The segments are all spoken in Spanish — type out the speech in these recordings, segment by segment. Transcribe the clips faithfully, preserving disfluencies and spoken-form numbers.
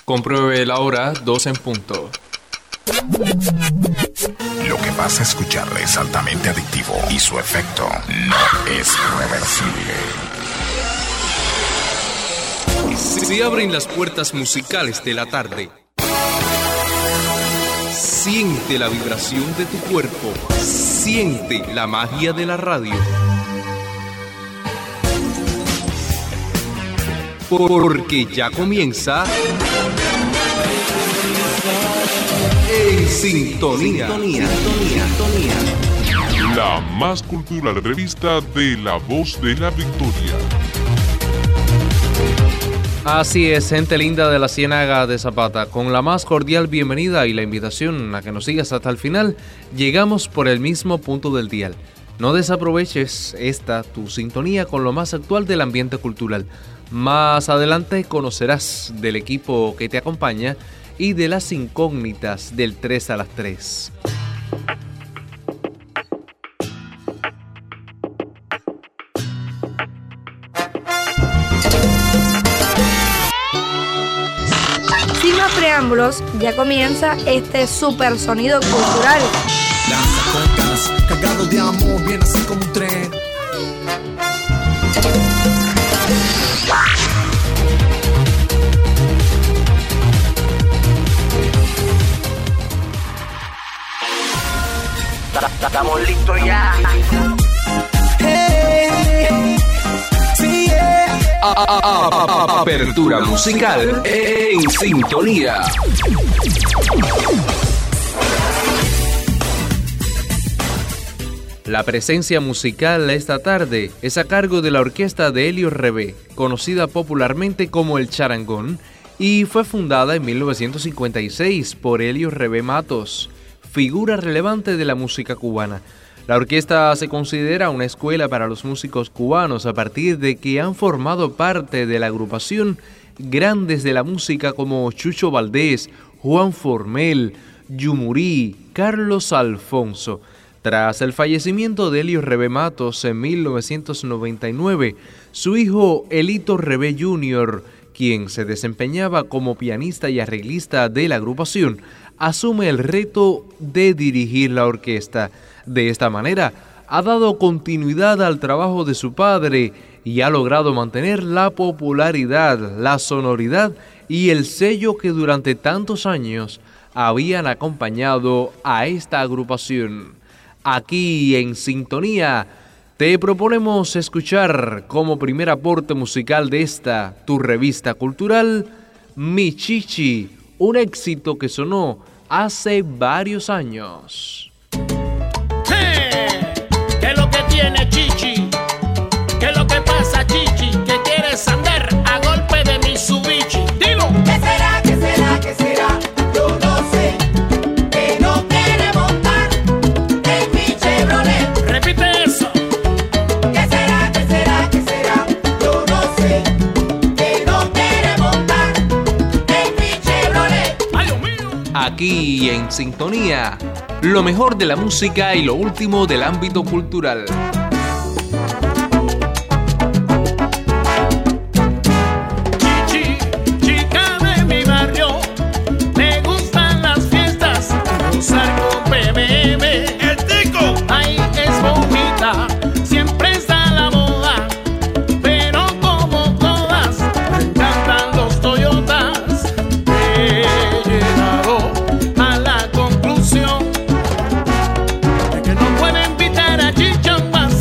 Compruebe la hora, dos en punto. Lo que vas a escuchar es altamente adictivo y su efecto no es reversible. Se abren las puertas musicales de la tarde. Siente la vibración de tu cuerpo. Siente la magia de la radio. Porque ya comienza En Sintonía. La más cultural revista de La Voz de la Victoria. Así es, gente linda de la Ciénaga de Zapata, con la más cordial bienvenida y la invitación a que nos sigas hasta el final, llegamos por el mismo punto del dial. No desaproveches esta, tu sintonía con lo más actual del ambiente cultural. Más adelante conocerás del equipo que te acompaña y de las incógnitas del tres a las tres. Sin más preámbulos, ya comienza este super sonido cultural. Lanzacotas, cargado de amor, viene así como un tren. Estamos listos ya. Hey, sí, yeah. A- a- a- Apertura musical en Sintonía. La presencia musical esta tarde es a cargo de la orquesta de Helio Rebé, conocida popularmente como El Charangón, y fue fundada en mil novecientos cincuenta y seis por Helio Rebé Matos, figura relevante de la música cubana. La orquesta se considera una escuela para los músicos cubanos a partir de que han formado parte de la agrupación grandes de la música como Chucho Valdés, Juan Formel, Yumurí, Carlos Alfonso. Tras el fallecimiento de Helio Rebé Matos en mil novecientos noventa y nueve, su hijo Elito Rebé junior, quien se desempeñaba como pianista y arreglista de la agrupación, asume el reto de dirigir la orquesta. De esta manera, ha dado continuidad al trabajo de su padre y ha logrado mantener la popularidad, la sonoridad y el sello que durante tantos años habían acompañado a esta agrupación. Aquí en Sintonía te proponemos escuchar como primer aporte musical de esta, tu revista cultural, Mi Chichi, un éxito que sonó hace varios años. Hey, ¿qué es lo que tiene Chichi? ¿Qué es lo que pasa, Chichi? ¿Que quieres andar a golpe de Mitsubishi? Dilo. ¿Qué será? ¿Qué será? ¿Qué será? Yo no sé. Que no quiere montar en mi Chevrolet. Repite eso. ¿Qué será? ¿Qué será? ¿Qué será? Yo no sé. Que no quiere montar en mi Chevrolet. ¡Ay, Dios mío! Aquí en Sintonía, lo mejor de la música y lo último del ámbito cultural. Chichi, chica de mi barrio, me gustan las fiestas, gozar con B M W. ¡El tico! Ahí es bonita, siempre está a la moda, pero como todas, me encantan los Toyotas. He llegado a la conclusión de que no puedo invitar a Chichón más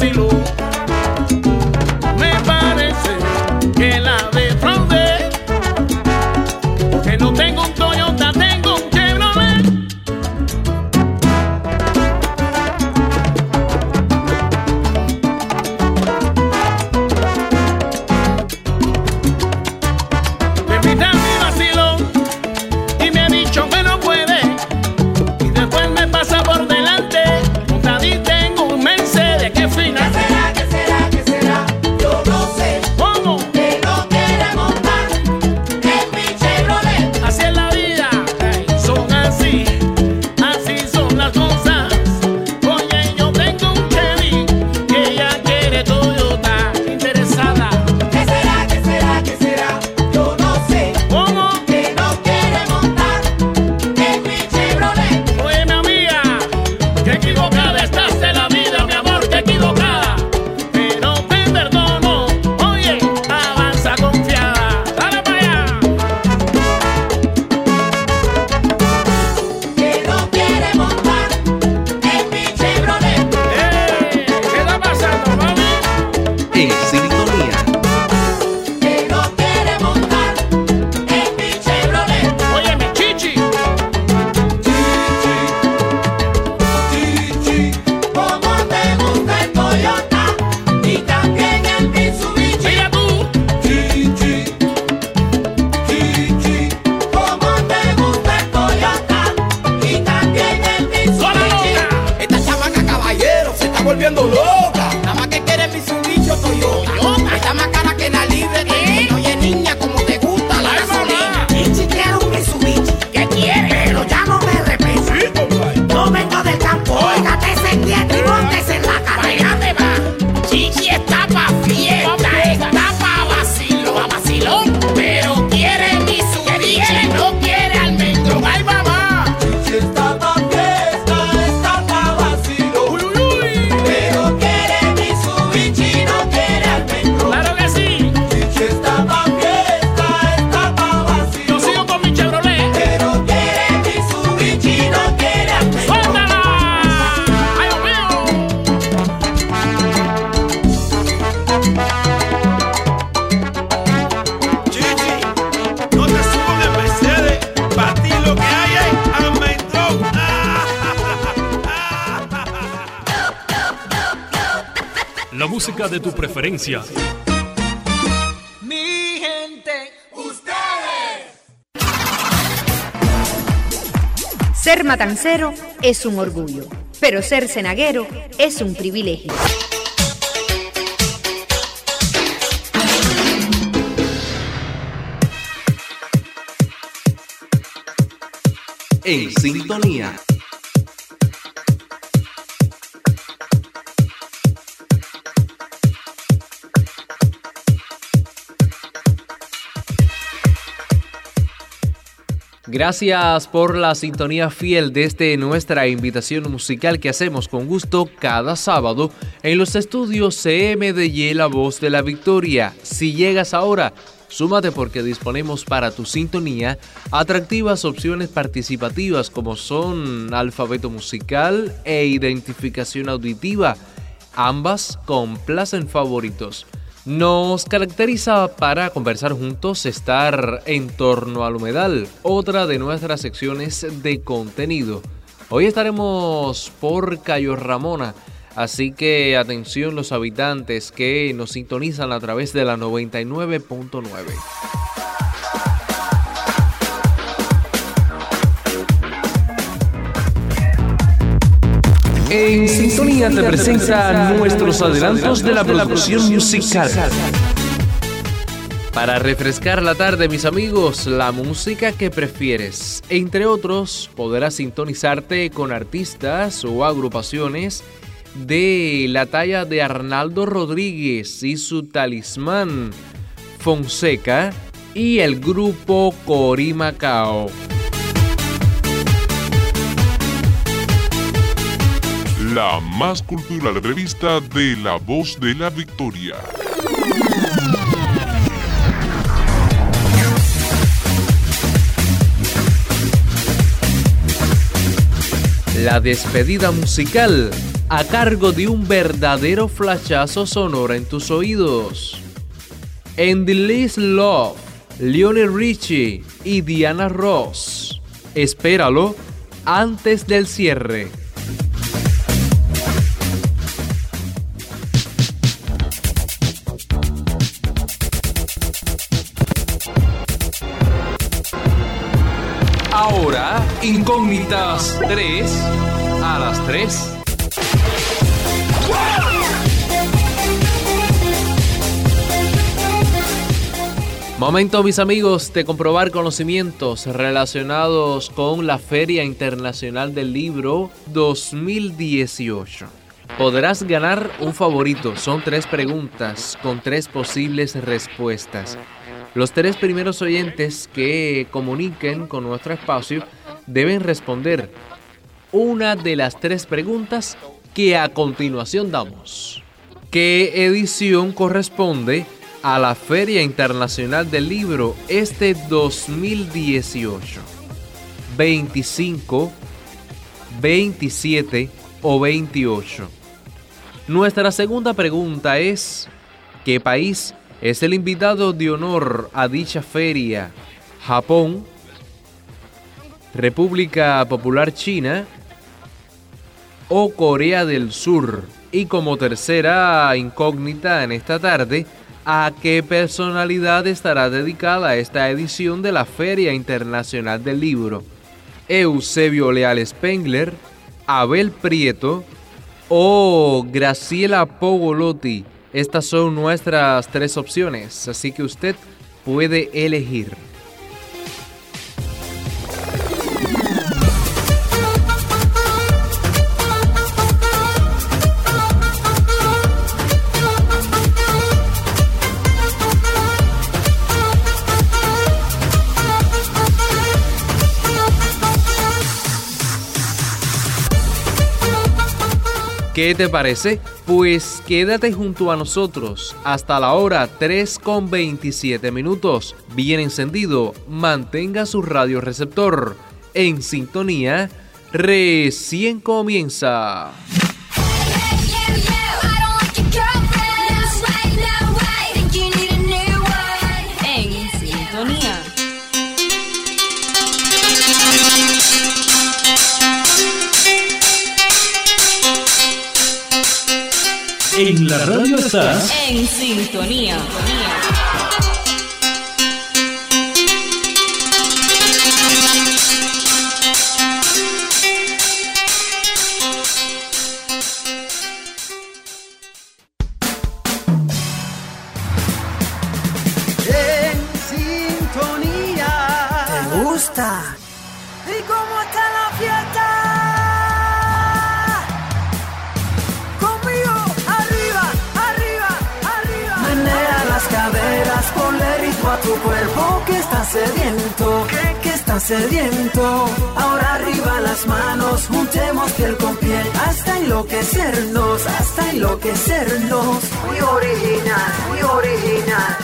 la música de tu preferencia. Mi gente, ustedes. Ser matancero es un orgullo, pero ser cenaguero es un privilegio. En sintonía. Gracias por la sintonía fiel desde nuestra invitación musical que hacemos con gusto cada sábado en los estudios C M D Y La Voz de la Victoria. Si llegas ahora, súmate porque disponemos para tu sintonía atractivas opciones participativas como son alfabeto musical e identificación auditiva, ambas complacen favoritos. Nos caracteriza para conversar juntos estar en torno al humedal, otra de nuestras secciones de contenido. Hoy estaremos por Cayo Ramona, así que atención los habitantes que nos sintonizan a través de la noventa y nueve punto nueve. En sintonía te presenta nuestros adelantos de la producción musical. Para refrescar la tarde, mis amigos, la música que prefieres. Entre otros, podrás sintonizarte con artistas o agrupaciones de la talla de Arnaldo Rodríguez y su Talismán, Fonseca y el grupo Corimacao. La más cultural revista de La Voz de la Victoria. La despedida musical a cargo de un verdadero flashazo sonoro en tus oídos. En The List Love, Lionel Richie y Diana Ross. Espéralo antes del cierre. Ahora, Incógnitas tres a las tres. Momento, mis amigos, de comprobar conocimientos relacionados con la Feria Internacional del Libro dos mil dieciocho. Podrás ganar un favorito. Son tres preguntas con tres posibles respuestas. Los tres primeros oyentes que comuniquen con nuestro espacio deben responder una de las tres preguntas que a continuación damos. ¿Qué edición corresponde a la Feria Internacional del Libro este dos mil dieciocho? ¿veinticinco, veintisiete o veintiocho? Nuestra segunda pregunta es: ¿qué país es el invitado de honor a dicha feria? ¿Japón, República Popular China o Corea del Sur? Y como tercera incógnita en esta tarde, ¿a qué personalidad estará dedicada esta edición de la Feria Internacional del Libro? ¿Eusebio Leal Spengler, Abel Prieto o Graciela Pogolotti? Estas son nuestras tres opciones, así que usted puede elegir. ¿Qué te parece? Pues quédate junto a nosotros hasta la hora tres con veintisiete minutos. Bien encendido, mantenga su radioreceptor en sintonía. Recién comienza. En sintonía. En la radio estás en sintonía. En sintonía. ¿Te gusta? ¿Y cómo está la fiesta? Conmigo, arriba, arriba, arriba. Menea las caderas, ponle ritmo a tu cuerpo que está sediento, que, que está sediento. Ahora arriba las manos, juntemos piel con piel hasta enloquecernos, hasta enloquecernos. Muy original, muy original.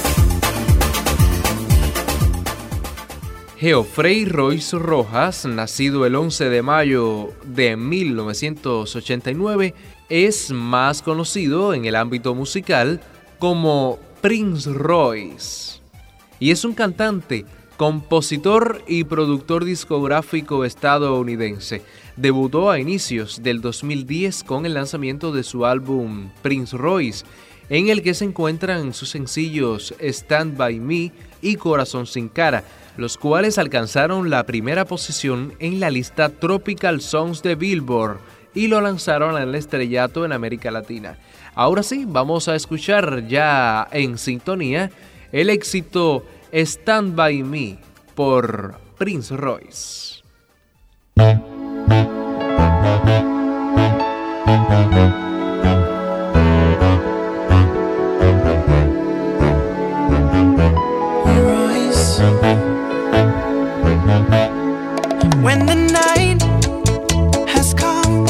Geoffrey Royce Rojas, nacido el once de mayo de mil novecientos ochenta y nueve, es más conocido en el ámbito musical como Prince Royce. Y es un cantante, compositor y productor discográfico estadounidense. Debutó a inicios del dos mil diez con el lanzamiento de su álbum Prince Royce, en el que se encuentran sus sencillos Stand By Me y Corazón Sin Cara, los cuales alcanzaron la primera posición en la lista Tropical Songs de Billboard y lo lanzaron al estrellato en América Latina. Ahora sí, vamos a escuchar ya en sintonía el éxito Stand By Me por Prince Royce. When the night has come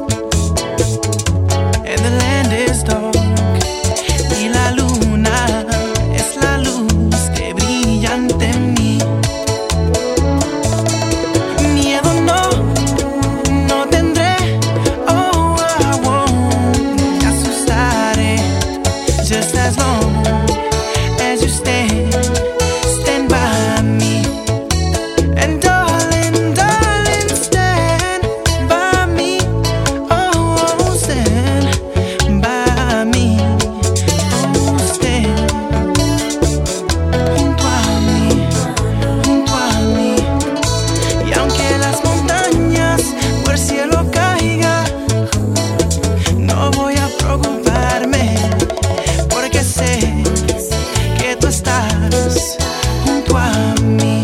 and the land is dark y la luna es la luz que brilla ante mí, miedo no, no tendré, oh I won't me asustaré, just as long as you stand, stand by me. And darling, darling, stand by me. Oh, stand by me. Oh, stand junto a mí, junto a mí. Y aunque las montañas por el cielo caigan, no voy a preocuparme, porque sé que tú estás junto a mí.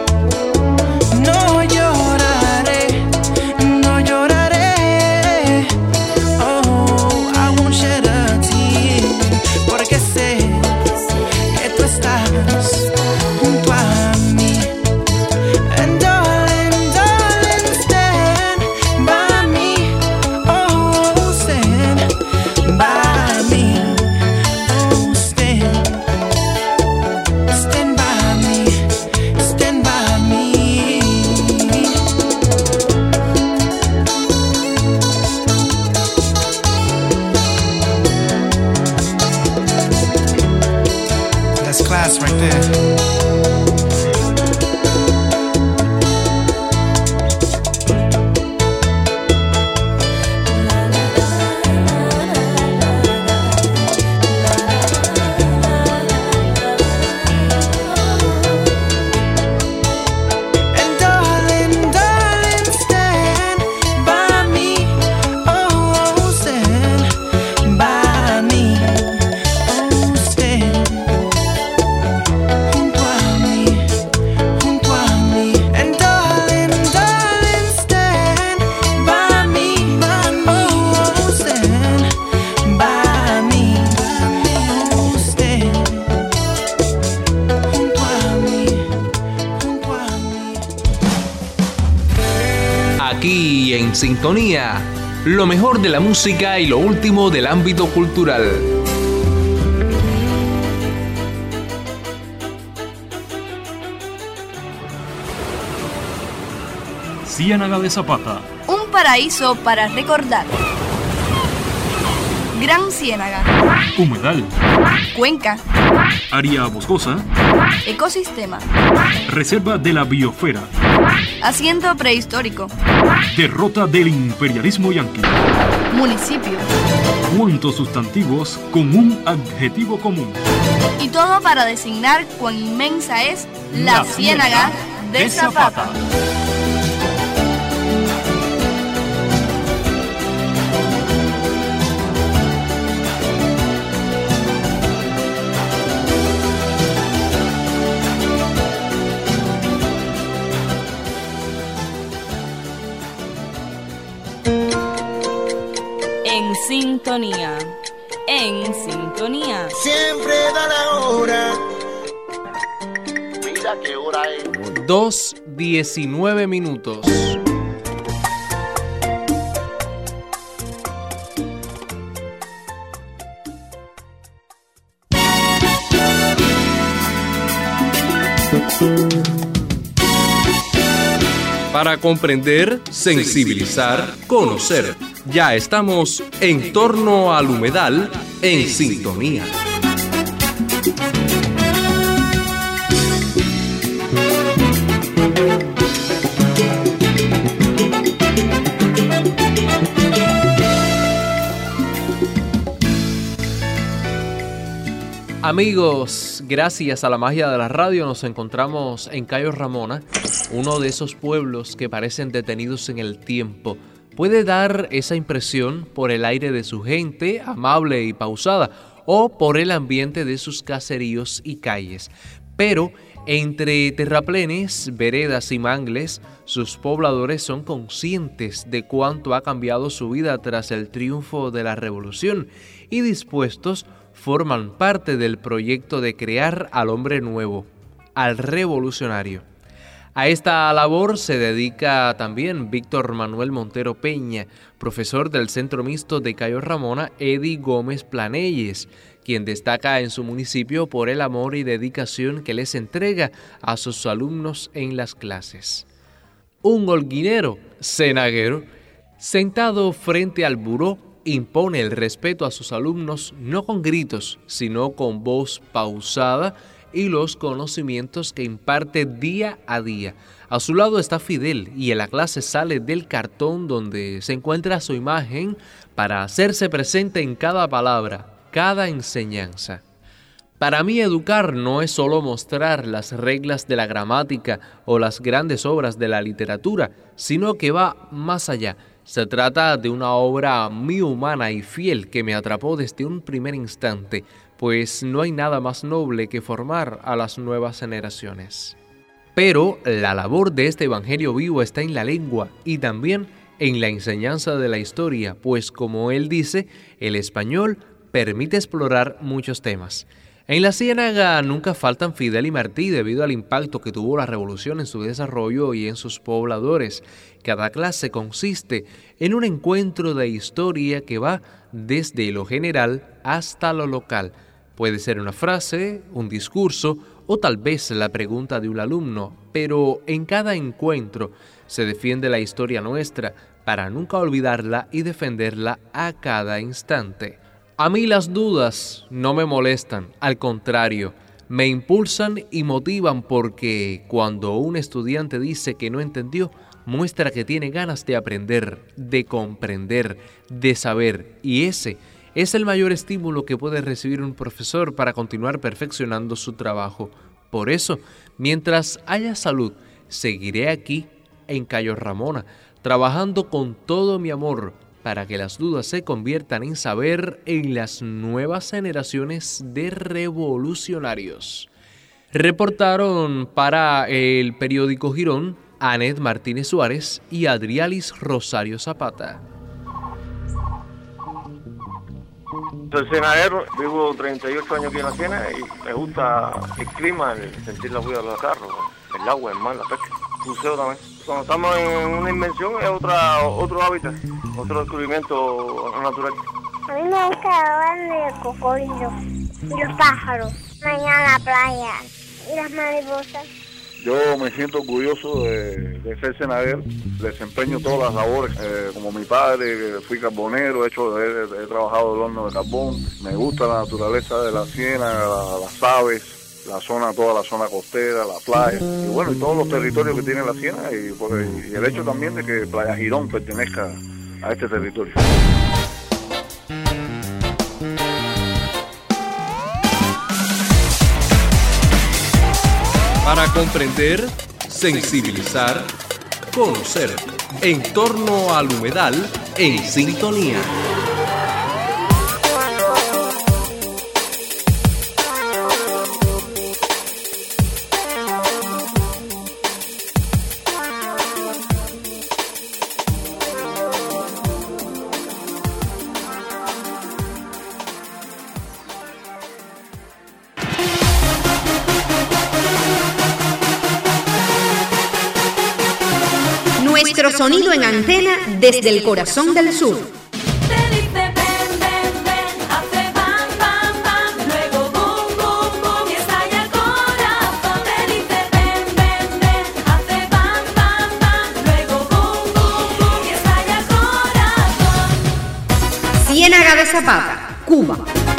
No lloraré, no lloraré. Oh, I won't shed a tear, porque sé que tú estás junto a mí. And darling, darling, stand by me. Oh, stand by me. Oh, stand, stand by me, stand by me. That's class right there. And darling, darling, stand by me. Oh, stand by me. Oh, stand junto a mí, junto a mí. And darling, darling, stand by me. Oh, stand by me. Oh, stand junto a mí, junto a mí. Aquí en sintonía, lo mejor de la música y lo último del ámbito cultural. Ciénaga de Zapata. Un paraíso para recordar. Gran Ciénaga. Humedal. Cuenca. Área boscosa. Ecosistema. Reserva de la biosfera. Asiento prehistórico. Derrota del imperialismo yanqui. Municipio. ¿Cuántos sustantivos con un adjetivo común? Y todo para designar cuán inmensa es la, la ciénaga de, de Zapata. Zapata. En sintonía, en sintonía. Siempre da la hora. Mira qué hora es. dos diecinueve minutos. Para comprender, sensibilizar, conocer. Ya estamos en torno al humedal en sintonía. Amigos, gracias a la magia de la radio nos encontramos en Cayo Ramona, uno de esos pueblos que parecen detenidos en el tiempo. Puede dar esa impresión por el aire de su gente, amable y pausada, o por el ambiente de sus caseríos y calles. Pero entre terraplenes, veredas y mangles, sus pobladores son conscientes de cuánto ha cambiado su vida tras el triunfo de la revolución y dispuestos forman parte del proyecto de crear al hombre nuevo, al revolucionario. A esta labor se dedica también Víctor Manuel Montero Peña, profesor del Centro Mixto de Cayo Ramona, Eddie Gómez Planelles, quien destaca en su municipio por el amor y dedicación que les entrega a sus alumnos en las clases. Un holguinero, cenaguero, sentado frente al buró, impone el respeto a sus alumnos no con gritos, sino con voz pausada y los conocimientos que imparte día a día. A su lado está Fidel y en la clase sale del cartón donde se encuentra su imagen para hacerse presente en cada palabra, cada enseñanza. Para mí educar no es solo mostrar las reglas de la gramática o las grandes obras de la literatura, sino que va más allá. Se trata de una obra muy humana y fiel que me atrapó desde un primer instante, pues no hay nada más noble que formar a las nuevas generaciones. Pero la labor de este evangelio vivo está en la lengua y también en la enseñanza de la historia, pues como él dice, el español permite explorar muchos temas. En la Ciénaga nunca faltan Fidel y Martí debido al impacto que tuvo la revolución en su desarrollo y en sus pobladores. Cada clase consiste en un encuentro de historia que va desde lo general hasta lo local. Puede ser una frase, un discurso o tal vez la pregunta de un alumno, pero en cada encuentro se defiende la historia nuestra para nunca olvidarla y defenderla a cada instante. A mí las dudas no me molestan, al contrario, me impulsan y motivan porque cuando un estudiante dice que no entendió, muestra que tiene ganas de aprender, de comprender, de saber, y ese es el mayor estímulo que puede recibir un profesor para continuar perfeccionando su trabajo. Por eso, mientras haya salud, seguiré aquí en Cayo Ramona, trabajando con todo mi amor para que las dudas se conviertan en saber en las nuevas generaciones de revolucionarios. Reportaron para el periódico Girón Anet Martínez Suárez y Adrialis Rosario Zapata. Soy cenaguero, vivo treinta y ocho años aquí en la Ciénaga y me gusta el clima, el sentir la huella de los carros, el agua, el mar, la pesca, el buceo también. Cuando estamos en una invención es otra, otro hábitat, otro descubrimiento natural. A mí me gusta hablar de cocodrilo y los pájaros, mañana la playa y las mariposas. Yo me siento orgulloso de, de ser cenaguero, desempeño todas las labores, eh, como mi padre, fui carbonero, he, hecho, he, he trabajado el horno de carbón, me gusta la naturaleza de la ciénaga, la, las aves, la zona, toda la zona costera, la playa, y bueno, y todos los territorios que tiene la ciénaga, y, pues, y el hecho también de que Playa Girón pertenezca a este territorio. Para comprender, sensibilizar, conocer. En torno al humedal, en sintonía. Nuestro sonido en antena desde el corazón del sur. Te dice ven, ven, ven, hace bam, bam, bam, luego boom, boom, boom y estalla el corazón. Te dice ven, ven, ven, hace bam, bam, bam, luego boom, boom, boom y estalla el corazón. Ciénaga de Zapata, Cuba.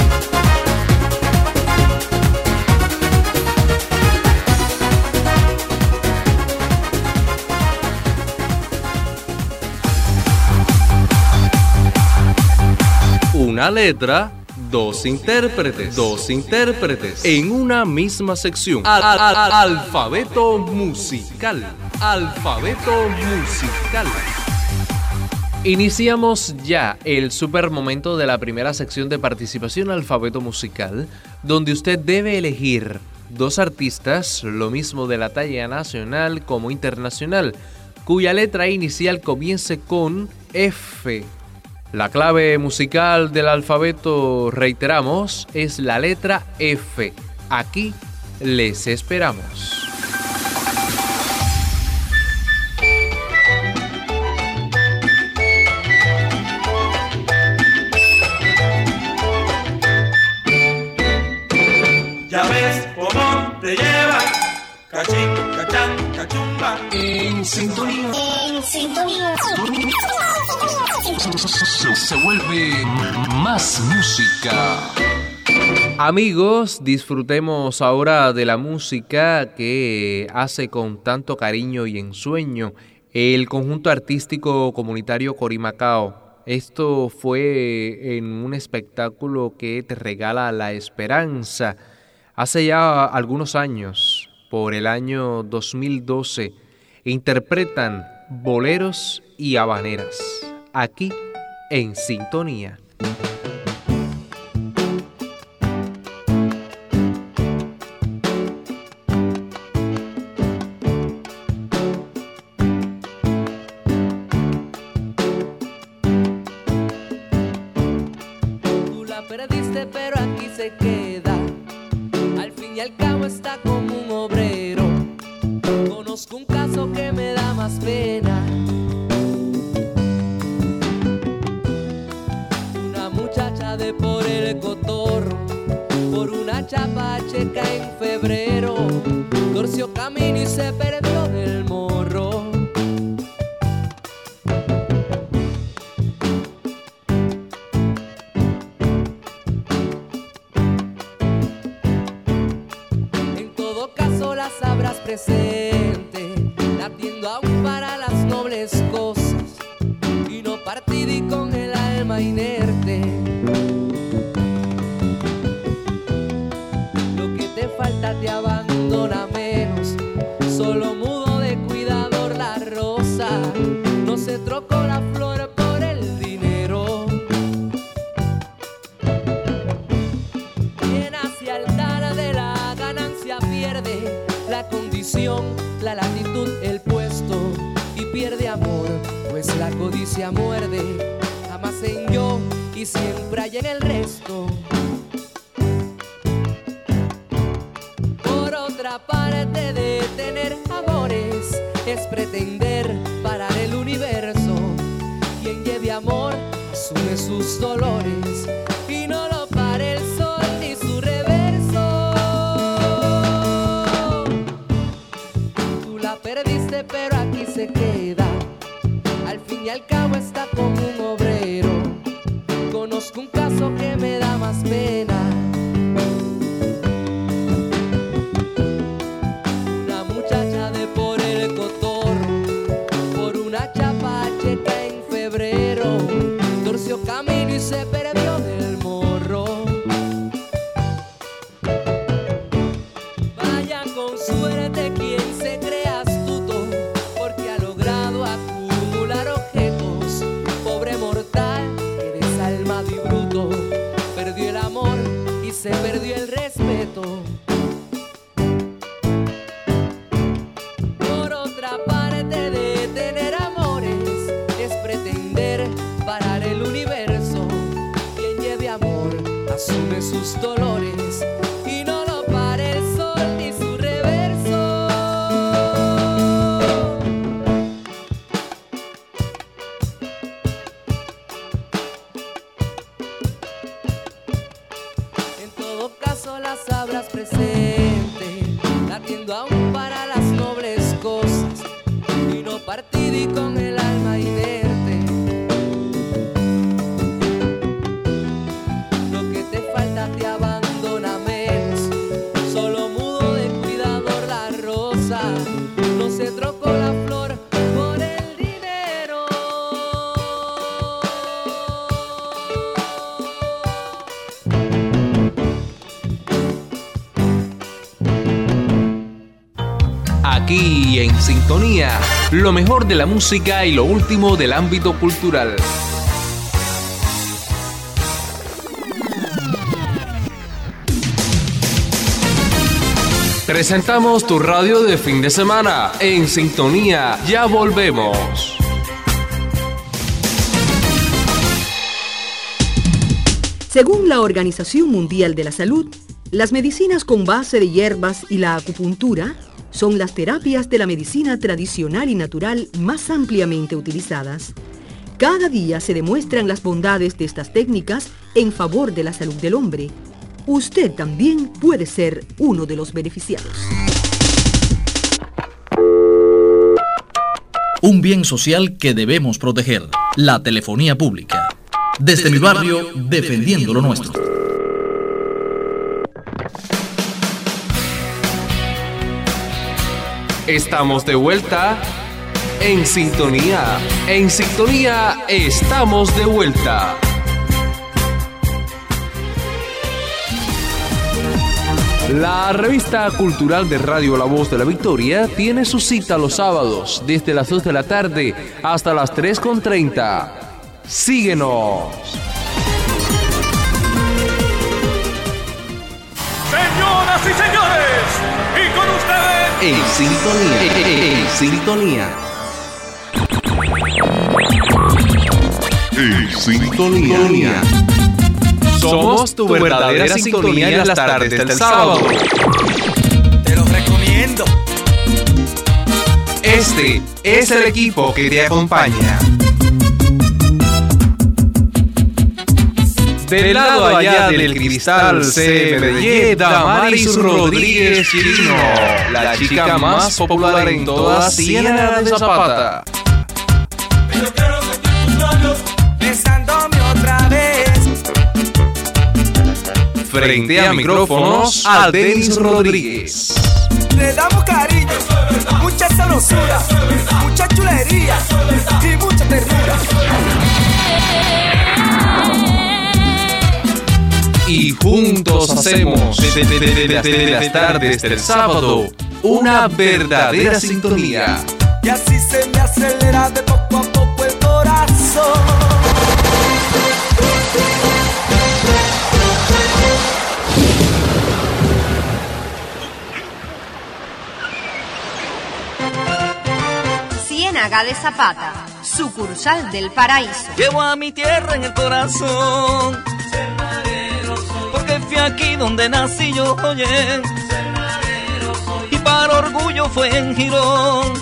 Una letra, dos intérpretes, dos intérpretes en una misma sección. Al, al, al, alfabeto musical, alfabeto musical. Iniciamos ya el super momento de la primera sección de participación alfabeto musical, donde usted debe elegir dos artistas, lo mismo de la talla nacional como internacional, cuya letra inicial comience con F. La clave musical del alfabeto, reiteramos, es la letra F. Aquí les esperamos. Ya ves cómo te llevas, cachín, cachán, cachumba. En sintonía. En sintonía. Se, se vuelve más música. Amigos, disfrutemos ahora de la música que hace con tanto cariño y ensueño el conjunto artístico comunitario Corimacao. Esto fue en un espectáculo que te regala la esperanza. Hace ya algunos años, por el año dos mil doce, interpretan boleros y habaneras. Aquí en sintonía. Tú la perdiste, pero aquí se queda. Al fin y al cabo está como un obrero. Conozco un caso que me da más pena. De por el cotorro, por una chapa checa en febrero, torció camino y se perdió del morro. En todo caso la sabrás presente, latiendo aún para las nobles cosas, y no partida y con el alma inerte. Falta te abandona menos, solo mudo de cuidador la rosa, no se trocó la flor por el dinero. Quien hacia el altar de la ganancia pierde la condición, la latitud, el puesto, y pierde amor, pues la codicia muerde, jamás en yo y siempre hay en el resto. Otra parte de tener amores es pretender parar el universo. Quien lleve amor asume sus dolores y no lo pare el sol ni su reverso. Tú la perdiste, pero aquí se queda. Al fin y al cabo está como un obrero. Conozco un caso que me da más pena. Camino y se perdió del morro. Vaya con suerte sus dolores y no lo pare el sol ni su reverso. En todo caso las sabrás presente, latiendo aún para las nobles cosas y no partida y con el alma inerte. Lo que te falta te abandona menos, solo mudo de cuidador la rosa, no se trocó la flor por el dinero. Aquí en Sintonía, lo mejor de la música y lo último del ámbito cultural. Presentamos tu radio de fin de semana. En Sintonía, ya volvemos. Según la Organización Mundial de la Salud, las medicinas con base de hierbas y la acupuntura son las terapias de la medicina tradicional y natural más ampliamente utilizadas. Cada día se demuestran las bondades de estas técnicas en favor de la salud del hombre. Usted también puede ser uno de los beneficiados. Un bien social que debemos proteger, la telefonía pública. Desde mi barrio, defendiendo lo nuestro. Estamos de vuelta en Sintonía. En Sintonía estamos de vuelta. La revista cultural de Radio La Voz de la Victoria tiene su cita los sábados desde las dos de la tarde hasta las tres con treinta. Síguenos. Señoras y señores, y con ustedes En Sintonía. En Sintonía. En Sintonía. Somos tu verdadera sintonía en las tardes del sábado. te lo recomiendo. Este es el equipo que te acompaña. Del lado allá del cristal C M D Y, Damaris Rodríguez Chirino, la chica más popular en toda Ciénaga de Zapata. Pero quiero sentir tus labios besándome otra vez. Frente a micrófonos, a Denis Rodríguez. Le damos cariño, mucha sabrosura, mucha chulería y mucha ternura. Y juntos hacemos desde de, de, de, de las tardes del sábado una verdadera sintonía. Y así se me acelera de poco a poco el corazón. Ciénaga de Zapata, sucursal del paraíso. Llevo a mi tierra en el corazón, porque fui aquí donde nací yo, oye, y para orgullo fue en Girón.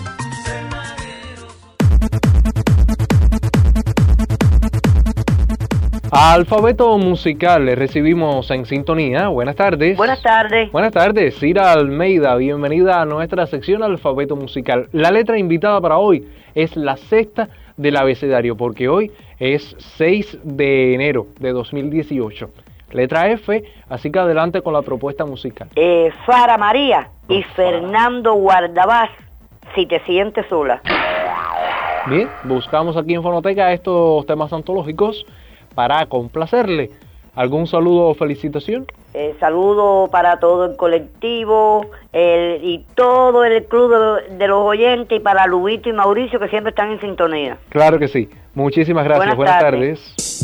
Alfabeto musical, le recibimos en Sintonía. Buenas tardes. Buenas tardes. Buenas tardes, Cira Almeida. Bienvenida a nuestra sección Alfabeto musical. La letra invitada para hoy es la sexta del abecedario, porque hoy es seis de enero de dos mil dieciocho. Letra F, así que adelante con la propuesta musical. Eh, Sara María y Fernando Guardabás, Si te sientes sola. Bien, buscamos aquí en Fonoteca estos temas antológicos para complacerle. ¿Algún saludo o felicitación? Eh, saludo para todo el colectivo el, y todo el club de, de los oyentes, y para Lubito y Mauricio, que siempre están en sintonía. Claro que sí. Muchísimas gracias. Buenas, Buenas tardes. tardes.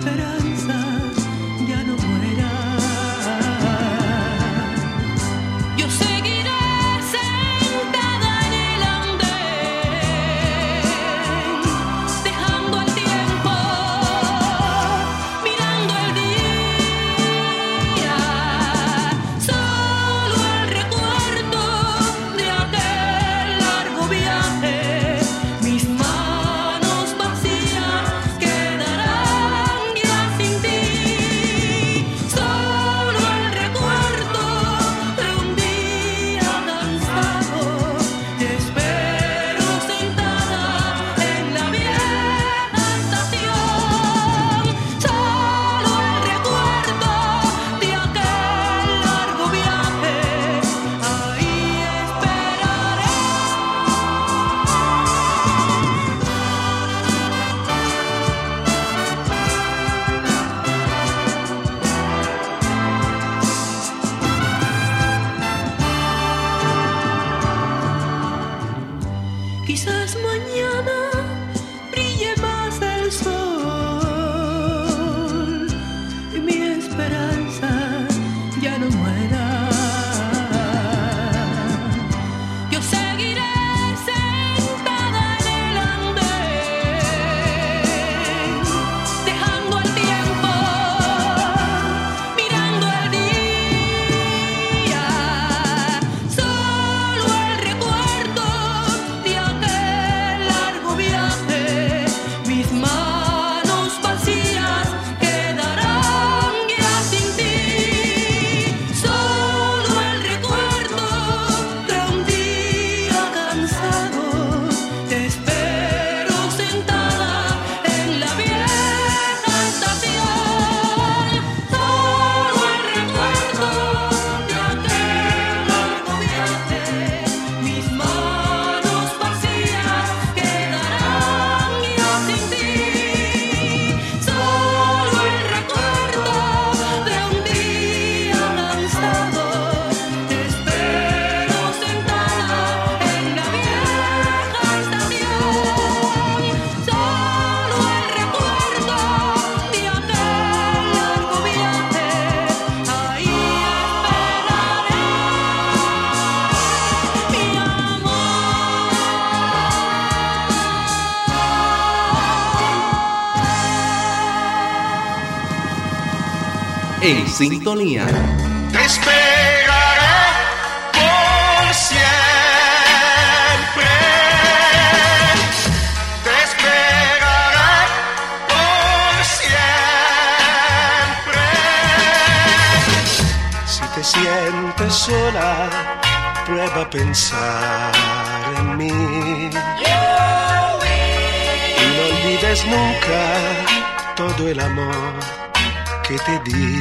esperanzas ya no mueran. Yo seguiré sentada en el andén, dejando al tiempo, mirando el día, solo el recuerdo de aquel largo viaje. Mis manos vacías quedarán ya sin ti, solo el recuerdo de un día cansado. Te espero sentada en la vieja estación, solo el recuerdo de aquel largo viaje. Ahí esperaré. Quizás mañana brille más el sol y mi esperanza ya no muera. Yo seguiré sentada en el andén, dejando al tiempo, mirando el día, solo el recuerdo de aquel largo viaje. Mis manos vacías quedarán ya sin ti, solo el recuerdo de un día cansado. Te espero sentada en la vieja estación, solo el recuerdo de aquel largo viaje. Mis manos vacías quedarán ya sin ti, solo el recuerdo de un día cansado. Te espero sentada en la vieja estación, solo el recuerdo de aquel largo viaje. Ahí esperaré, mi amor. En sintonía. Te esperaré por siempre. Te esperaré por siempre. Si te sientes sola, prueba a pensar en mí. Y no olvides nunca todo el amor que te di.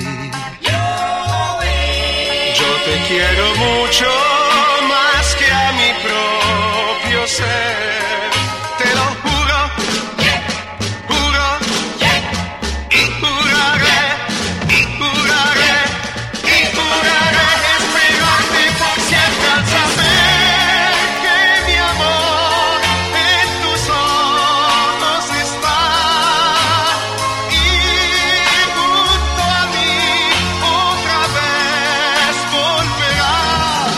Yo te quiero mucho más que a mi propio ser. Te lo juro, juro, y juraré, y juraré, y juraré esperarte por siempre al saber que mi amor en tus ojos está. Y junto a mí otra vez volverás.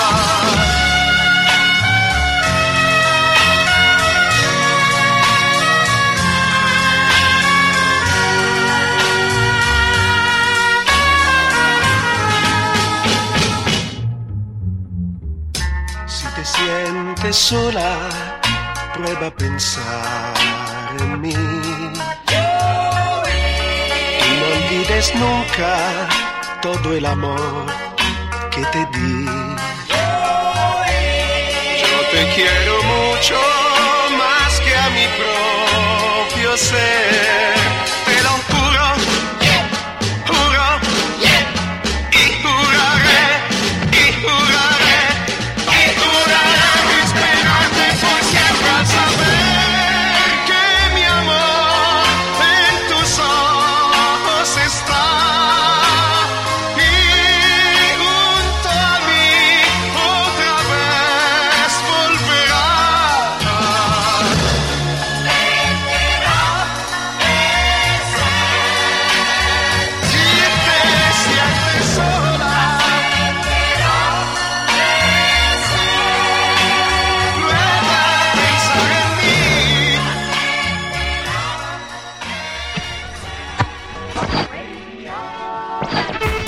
Si te sientes sola, prueba a pensar en mí. Y no olvides nunca todo el amor que te di. Yo te quiero mucho más que a mi propio ser. Te lo juro, juro, y juraré, y juraré, y juraré esperarte por siempre al saber que mi amor en tus ojos está. Y junto a mí otra vez volverás.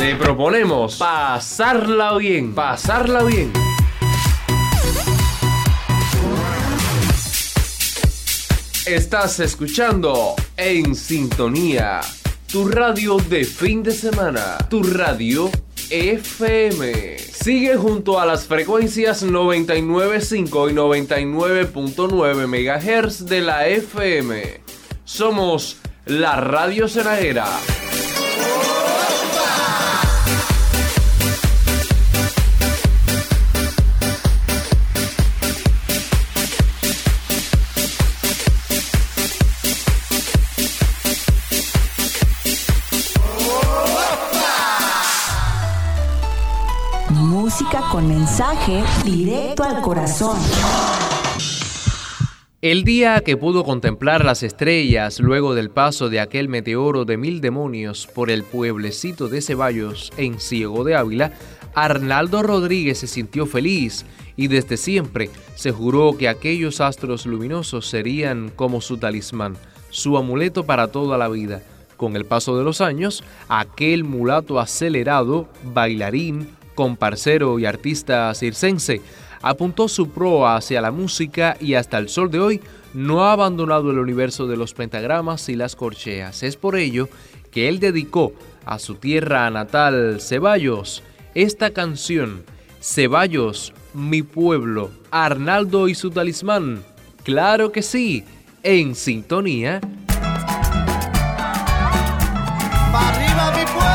Te proponemos pasarla bien, pasarla bien. Estás escuchando En Sintonía, tu radio de fin de semana, tu radio F M. Sigue junto a las frecuencias noventa y nueve punto cinco y noventa y nueve punto nueve megahertz de la F M. Somos la Radio Cenagera. Música con mensaje directo al corazón. El día que pudo contemplar las estrellas luego del paso de aquel meteoro de mil demonios por el pueblecito de Ceballos en Ciego de Ávila, Arnaldo Rodríguez se sintió feliz y desde siempre se juró que aquellos astros luminosos serían como su talismán, su amuleto para toda la vida. Con el paso de los años, aquel mulato acelerado, bailarín, comparsero y artista circense, apuntó su proa hacia la música y hasta el sol de hoy no ha abandonado el universo de los pentagramas y las corcheas. Es por ello que él dedicó a su tierra natal, Ceballos, esta canción, Ceballos, mi pueblo, Arnaldo y su talismán. Claro que sí, En Sintonía. ¡Arriba mi pueblo!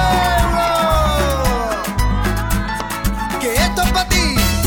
¡Que esto es para ti!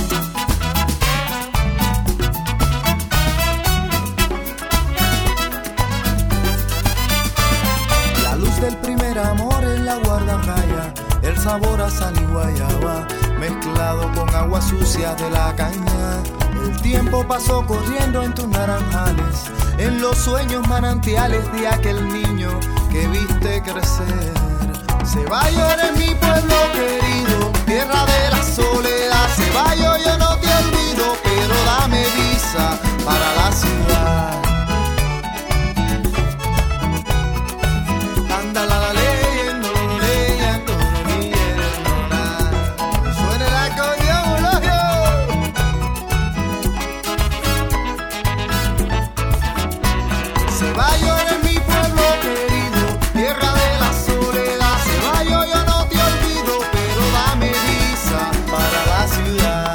La luz del primer amor en la guardarraya, el sabor a sal y guayaba, mezclado con agua sucia de la caña. El tiempo pasó corriendo en tus naranjales, en los sueños manantiales de aquel niño que viste crecer. Ceballos, eres mi pueblo querido, tierra de la soledad. Ceballos, yo no te olvido, pero dame visa para la ciudad. Anda la la leyendo, lo leyendo, no leyendo nada. Suena el acordeón, elogio. Ceballos, eres mi pueblo querido, tierra de la soledad. Ceballos, yo no te olvido, pero dame visa para la ciudad.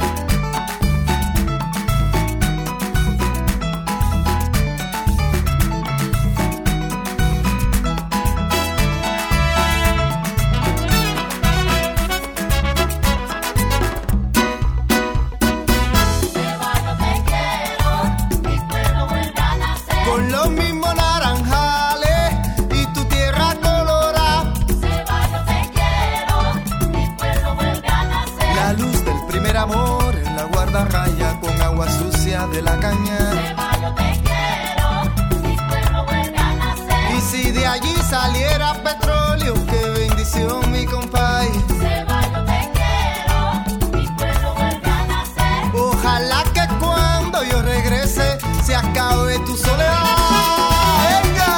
Con los mismos naranjales y tu tierra colorada. Ceballos, te quiero, mi pueblo vuelve a nacer. La luz del primer amor en la guardarraya, con agua sucia de la caña. Ceballos, te quiero, mi pueblo vuelve a nacer. Y si de allí saliera petróleo, qué bendición, mi compay. Ceballos, te quiero, mi pueblo vuelve a nacer. Ojalá que cuando yo regrese se acabe tu soledad. ¡Venga!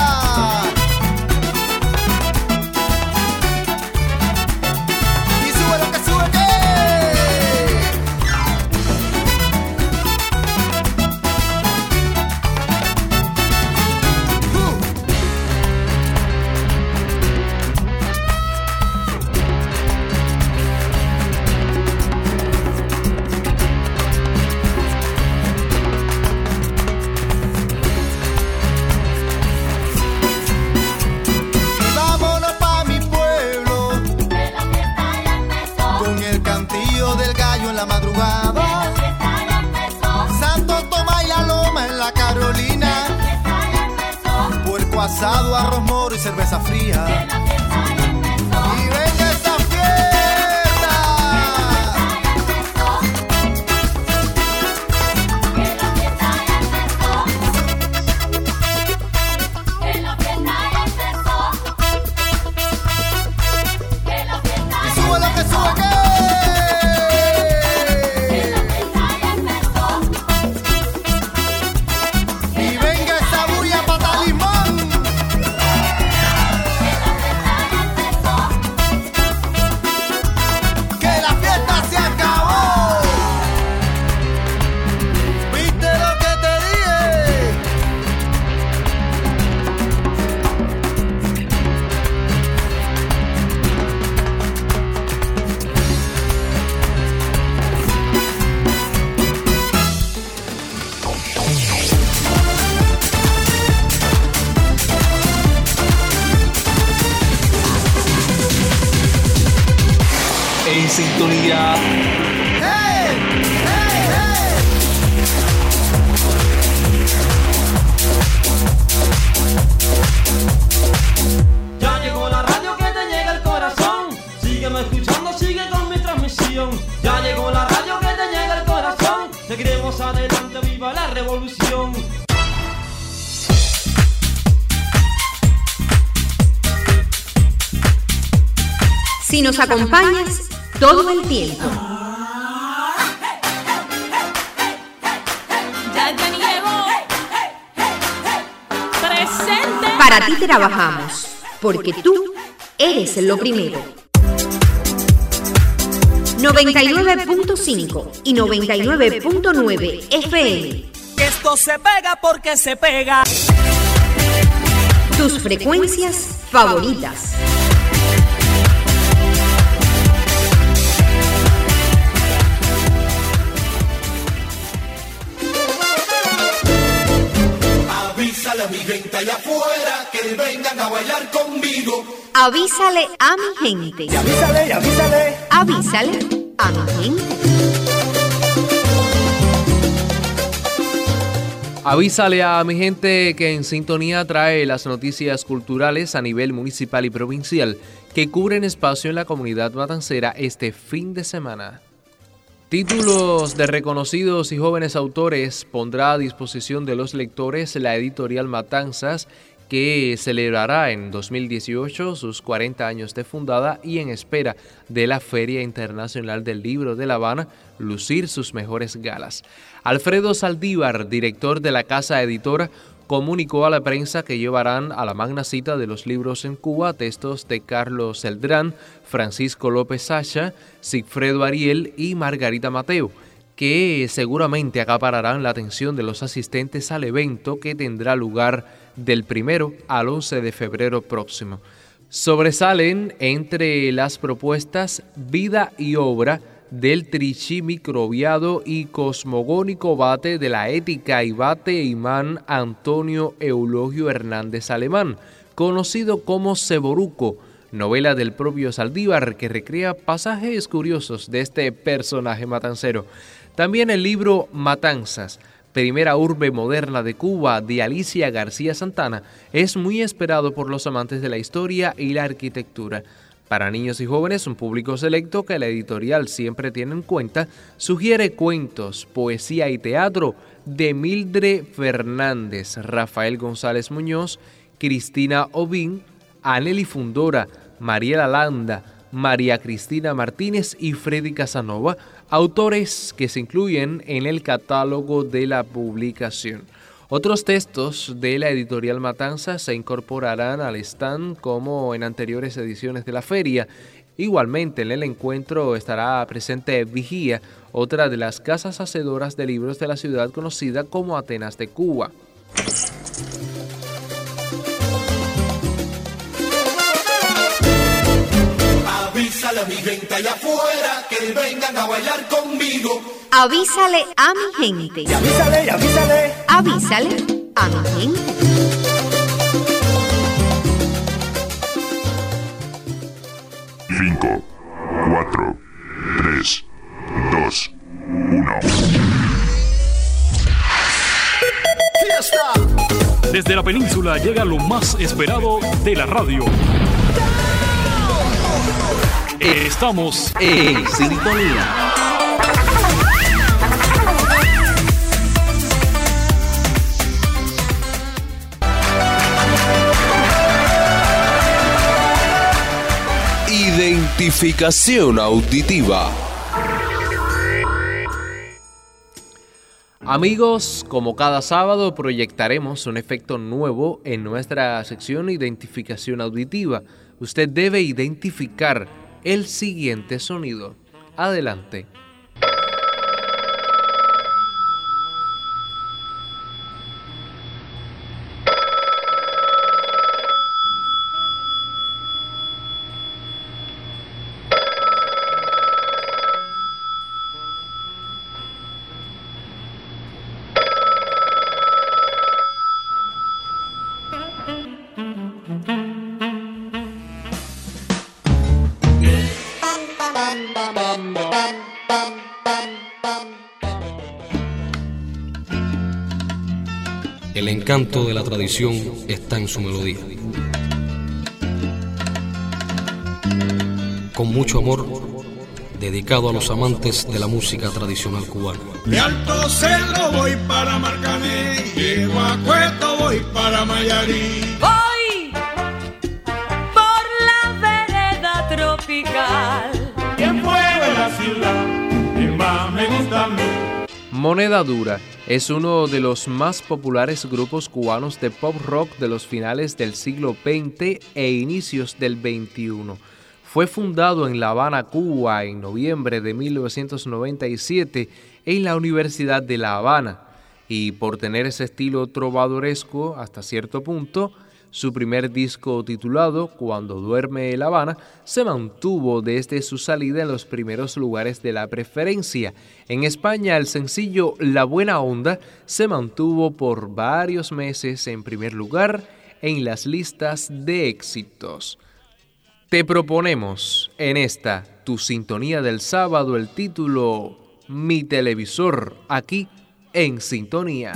Y sube lo que sube, ¿qué? Y vámonos pa' mi pueblo, que la fiesta ya empezó. Con el cantillo del gallo en la madrugada, que la fiesta ya empezó. Santo Tomás y la Loma en la Carolina, que la fiesta ya empezó. Puerco asado, arroz moro y cerveza fría, que la fiesta ya empezó. Y venga esa fiesta, que la fiesta ya empezó. Que la fiesta ya empezó. Que la fiesta ya empezó. Y sube lo que sube, ¿qué? Que la fiesta ya empezó. Y venga esa bulla pa' Talimón. Que la fiesta ya empezó. en sintonía. Ya llegó la radio que te llega al corazón. Sígueme escuchando, sigue con mi transmisión. Ya llegó la radio que te llega al corazón. Seguiremos adelante, viva la revolución. Si nos acompañas todo el tiempo. Ya ya llegó. Presente. Para ti trabajamos, porque tú eres lo primero. noventa y nueve punto cinco y noventa y nueve punto nueve F M. Esto se pega porque se pega. Tus frecuencias favoritas. Avísale a mi gente allá afuera que vengan a bailar conmigo. Avísale a mi gente. Y avísale, y avísale. Avísale a mi gente. Avísale a mi gente que En Sintonía trae las noticias culturales a nivel municipal y provincial que cubren espacio en la comunidad matancera este fin de semana. Títulos de reconocidos y jóvenes autores pondrá a disposición de los lectores la editorial Matanzas, que celebrará en dos mil dieciocho sus cuarenta años de fundada y en espera de la Feria Internacional del Libro de La Habana, lucir sus mejores galas. Alfredo Saldívar, director de la casa editora, comunicó a la prensa que llevarán a la magna cita de los libros en Cuba textos de Carlos Celdrán, Francisco López Sacha, Sigfredo Ariel y Margarita Mateo, que seguramente acapararán la atención de los asistentes al evento que tendrá lugar del primero al once de febrero próximo. Sobresalen entre las propuestas Vida y Obra del trichimicrobiado y cosmogónico bate de la ética y bate imán Antonio Eulogio Hernández Alemán, conocido como Ceboruco, novela del propio Saldívar que recrea pasajes curiosos de este personaje matancero. También el libro Matanzas, primera urbe moderna de Cuba, de Alicia García Santana, es muy esperado por los amantes de la historia y la arquitectura. Para niños y jóvenes, un público selecto que la editorial siempre tiene en cuenta, sugiere cuentos, poesía y teatro de Mildred Fernández, Rafael González Muñoz, Cristina Ovín, Anely Fundora, Mariela Landa, María Cristina Martínez y Freddy Casanova, autores que se incluyen en el catálogo de la publicación. Otros textos de la editorial Matanzas se incorporarán al stand como en anteriores ediciones de la feria. Igualmente en el encuentro estará presente Vigía, otra de las casas hacedoras de libros de la ciudad conocida como Atenas de Cuba. Avísale a mi gente allá afuera que vengan a bailar conmigo. Avísale a mi gente. Y avísale, y avísale. Avísale a mi gente. Cinco, cuatro, tres, dos, uno. ¡Fiesta! Desde la península llega lo más esperado de la radio. Estamos en sintonía. Identificación auditiva. Amigos, como cada sábado proyectaremos un efecto nuevo en nuestra sección Identificación auditiva. Usted debe identificar el siguiente sonido. Adelante. el encanto de la tradición está en su melodía. Con mucho amor, dedicado a los amantes de la música tradicional cubana. De Alto Cerro voy para Marcané, llego a Cueto voy para Mayarí. Voy por la vereda tropical. ¿Quién mueve la ciudad? ¿Quién más me gusta a mí? Moneda Dura es uno de los más populares grupos cubanos de pop rock de los finales del siglo veinte e inicios del veintiuno. Fue fundado en La Habana, Cuba, en noviembre de mil novecientos noventa y siete en la Universidad de La Habana, y por tener ese estilo trovadoresco hasta cierto punto, su primer disco titulado Cuando duerme La Habana se mantuvo desde su salida en los primeros lugares de la preferencia. En España, el sencillo La Buena Onda se mantuvo por varios meses en primer lugar en las listas de éxitos. Te proponemos en esta, tu sintonía del sábado, el título Mi Televisor, aquí en Sintonía.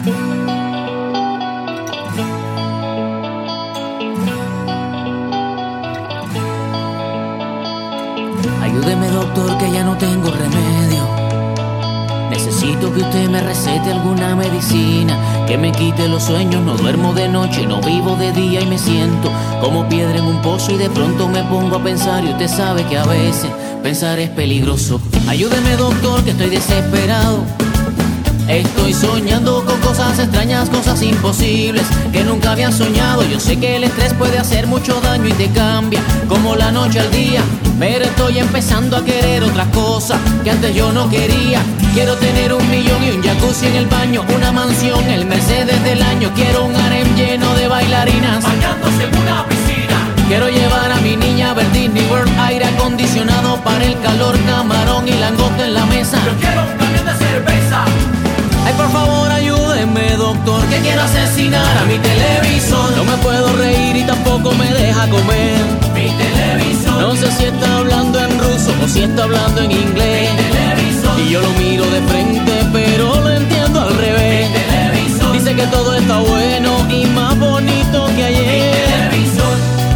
Ayúdeme, doctor, que ya no tengo remedio. Necesito que usted me recete alguna medicina que me quite los sueños. No duermo de noche, no vivo de día y me siento como piedra en un pozo y de pronto me pongo a pensar y usted sabe que a veces pensar es peligroso. Ayúdeme, doctor, que estoy desesperado. Estoy soñando con cosas extrañas, cosas imposibles que nunca había soñado. Yo sé que el estrés puede hacer mucho daño y te cambia como la noche al día, pero estoy empezando a querer otras cosas que antes yo no quería. Quiero tener un millón y un jacuzzi en el baño, una mansión, el Mercedes del año. Quiero un harem lleno de bailarinas bañándose en una piscina. Quiero llevar a mi niña a ver Disney World, aire acondicionado para el calor, camarón y langosta en la mesa. Yo quiero un camión de cerveza. Ay, por favor, ayúdeme, doctor, que quiero asesinar a mi televisor. No me puedo reír y tampoco me deja comer. Mi televisor. No sé si está hablando en ruso o si está hablando en inglés. Mi televisor. Y yo lo miro de frente, pero lo entiendo al revés. Mi televisor. Dice que todo está bueno y más bonito que ayer. Mi televisor.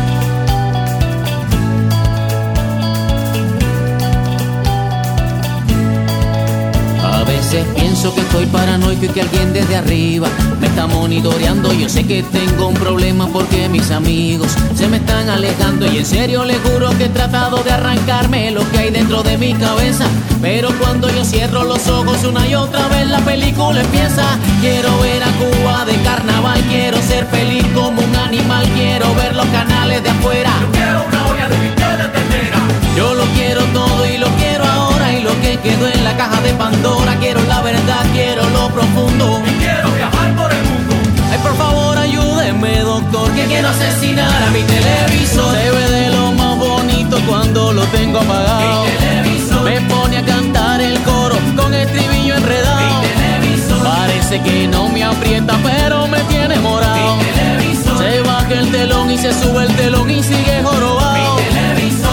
A veces pienso que estoy paranoico y que alguien desde arriba me está monitoreando. Yo sé que tengo un problema porque mis amigos se me están alejando y en serio les juro que he tratado de arrancarme lo que hay dentro de mi cabeza, pero cuando yo cierro los ojos una y otra vez la película empieza. Quiero ver a Cuba de carnaval, quiero ser feliz como un animal, quiero ver los canales de afuera. Yo quiero una olla de bistec de ternera. Yo lo quiero todo y lo quiero ahora, y lo que quedó en la caja de Pandora. Quiero la verdad, quiero lo profundo y quiero viajar por el mundo. Ay, por favor, ayúdeme, doctor, que quiero asesinar a mi televisor. Se ve de lo más bonito cuando lo tengo apagado. Mi televisor me pone a cantar el coro con estribillo enredado. Mi televisor parece que no me aprieta, pero me tiene morado. Mi televisor se baja el telón y se sube el telón y sigue jorobado. Mi televisor.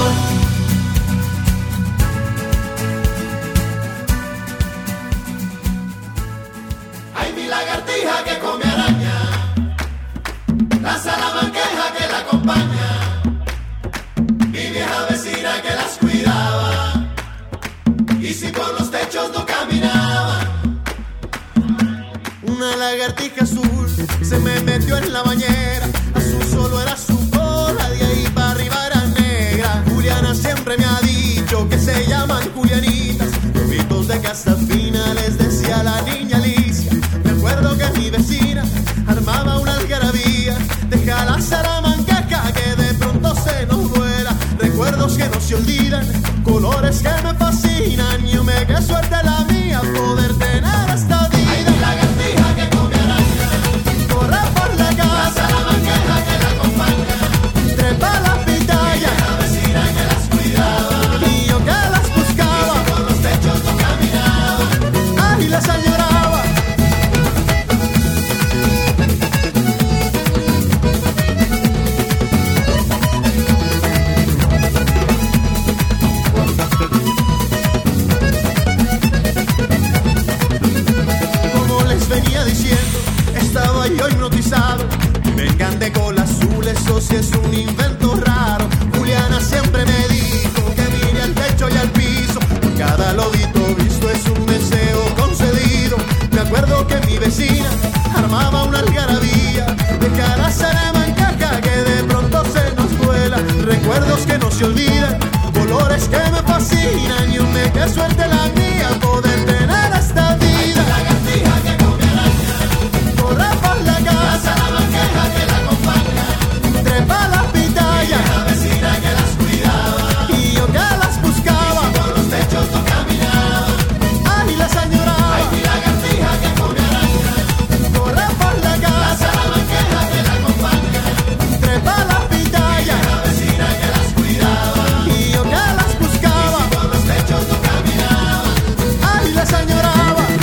Que come araña, la salamanqueja que la acompaña, mi vieja vecina que las cuidaba, y si por los techos no caminaba. Una lagartija azul se me metió en la bañera, azul solo era su cola, de ahí para arriba era negra. Juliana siempre me ha dicho que se llaman Julianitas, lobitos de casa fina les decía la niña Alicia. Recuerdo que mi vecina armaba una algarabía, deja la salamanqueca que de pronto se nos vuela. Recuerdos que no se olvidan, colores que me fascinan. Yo me qué suerte la mía poder tener esta vida. Hay una lagartija que come araña, corre por la casa, la salamanqueja que la acompaña, trepa la pitaya, la vecina que las cuidaba, y yo que las buscaba, y por los techos no caminaba, ay, las añoraba. invento raro. Juliana siempre me dijo que mire al techo y al piso, por cada lobito visto es un deseo concedido. Me acuerdo que mi vecina armaba una algarabía de cada Salamanca que de pronto se nos vuela. Recuerdos que no se olvidan, colores que me fascinan y un me que suerte la mía poder tener esta vida. La lagartija que come araña corre por la casa, la banqueja que la acompaña trepa las pitayas, la vecina que las cuidaba y yo que las buscaba, y por los techos no caminaba, ay las añoraba. Ay, mi lagartija que come araña corre por la casa, la banqueja que la acompaña trepa las pitayas, la vecina que las cuidaba y yo que las buscaba, y por los techos no caminaba, ay las añoraba.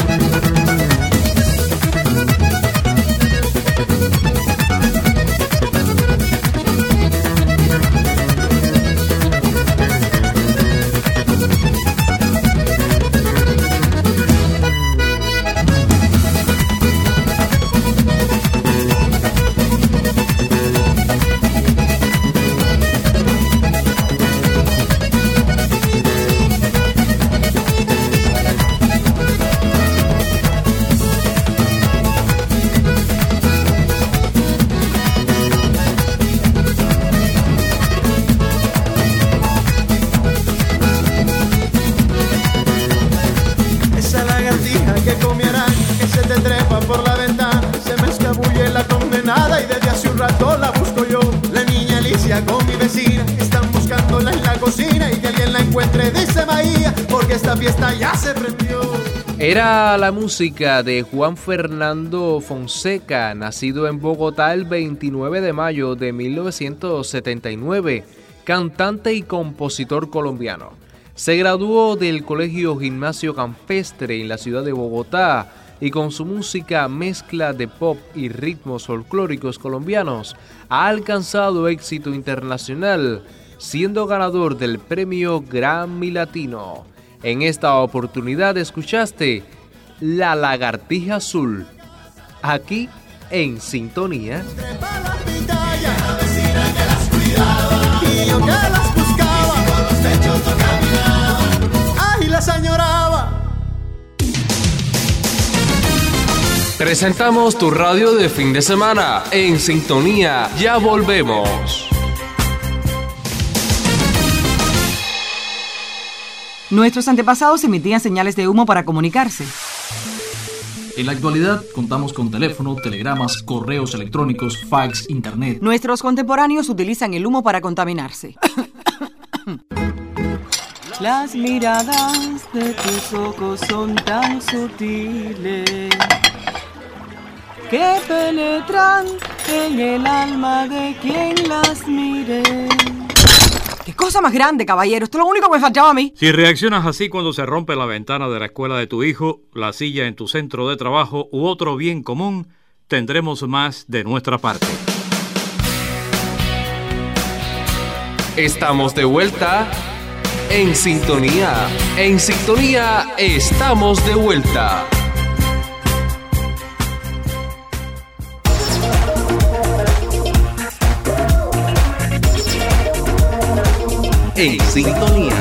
Esa lagartija que come araña, que se te trepa por la ventana, se me escabulle la condenada y desde hace un rato la busco yo. La niña Alicia con mi vecina están buscándola en la cocina y que alguien la encuentre, dice Maía, porque esta fiesta ya se prendió. Era la música de Juan Fernando Fonseca, nacido en Bogotá el veintinueve de mayo de mil novecientos setenta y nueve, cantante y compositor colombiano. Se graduó del Colegio Gimnasio Campestre en la ciudad de Bogotá y con su música mezcla de pop y ritmos folclóricos colombianos ha alcanzado éxito internacional, siendo ganador del premio Grammy Latino. En esta oportunidad escuchaste La Lagartija Azul, aquí en Sintonía. La vecina que las cuidaba y yo que las buscaba, y por los techos no caminaba, ay las añoraba. Presentamos tu radio de fin de semana en Sintonía. Ya volvemos. Nuestros antepasados emitían señales de humo para comunicarse. En la actualidad contamos con teléfono, telegramas, correos electrónicos, fax, internet. Nuestros contemporáneos utilizan el humo para contaminarse. Las miradas de tus ojos son tan sutiles que penetran en el alma de quien las mire. ¡Qué cosa más grande, caballero! Esto es lo único que me faltaba a mí. Si reaccionas así cuando se rompe la ventana de la escuela de tu hijo, la silla en tu centro de trabajo u otro bien común, tendremos más de nuestra parte. Estamos de vuelta en Sintonía. En Sintonía estamos de vuelta. En Sintonía.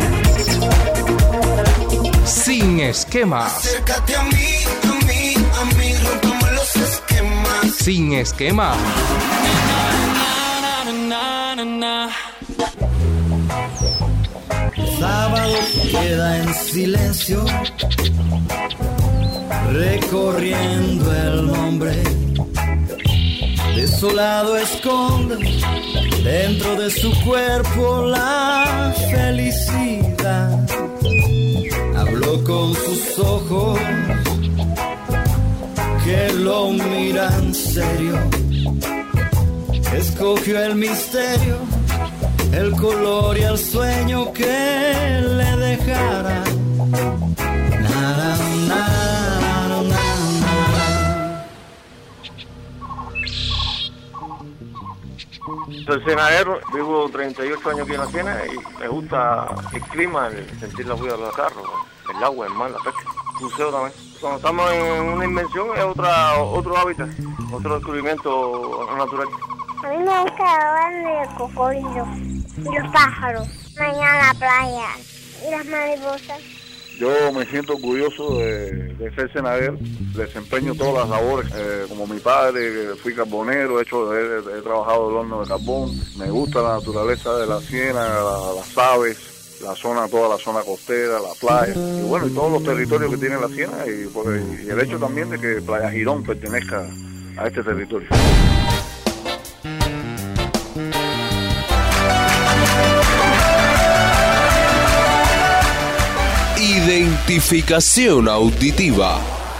Sin esquemas. Acércate a mí, a mí, a mí, rompamos los esquemas. Sin esquemas. El sábado queda en silencio, recorriendo el nombre. Desolado esconde dentro de su cuerpo la felicidad. Habló con sus ojos que lo miran serio. Escogió el misterio, el color y el sueño que le dejara. Nada, nada, nada. Soy cenadero, vivo treinta y ocho años aquí en la Siena y me gusta el clima, el sentir la vida de los carros, el agua, el mar, la pesca, el buceo también. Cuando estamos en una invención es otra, otro hábitat, otro descubrimiento natural. A mí me gusta hablar del cocodrilo, y los pájaros, mañana a la playa, y las mariposas. Yo me siento orgulloso de, de ser senador, desempeño todas las labores, eh, como mi padre, fui carbonero, he, hecho, he, he trabajado el horno de carbón, me gusta la naturaleza de la ciénaga, la, las aves, la zona, toda la zona costera, la playa, y bueno, y todos los territorios que tiene la ciénaga, y, por el, y el hecho también de que Playa Girón pertenezca a este territorio. Identificación auditiva.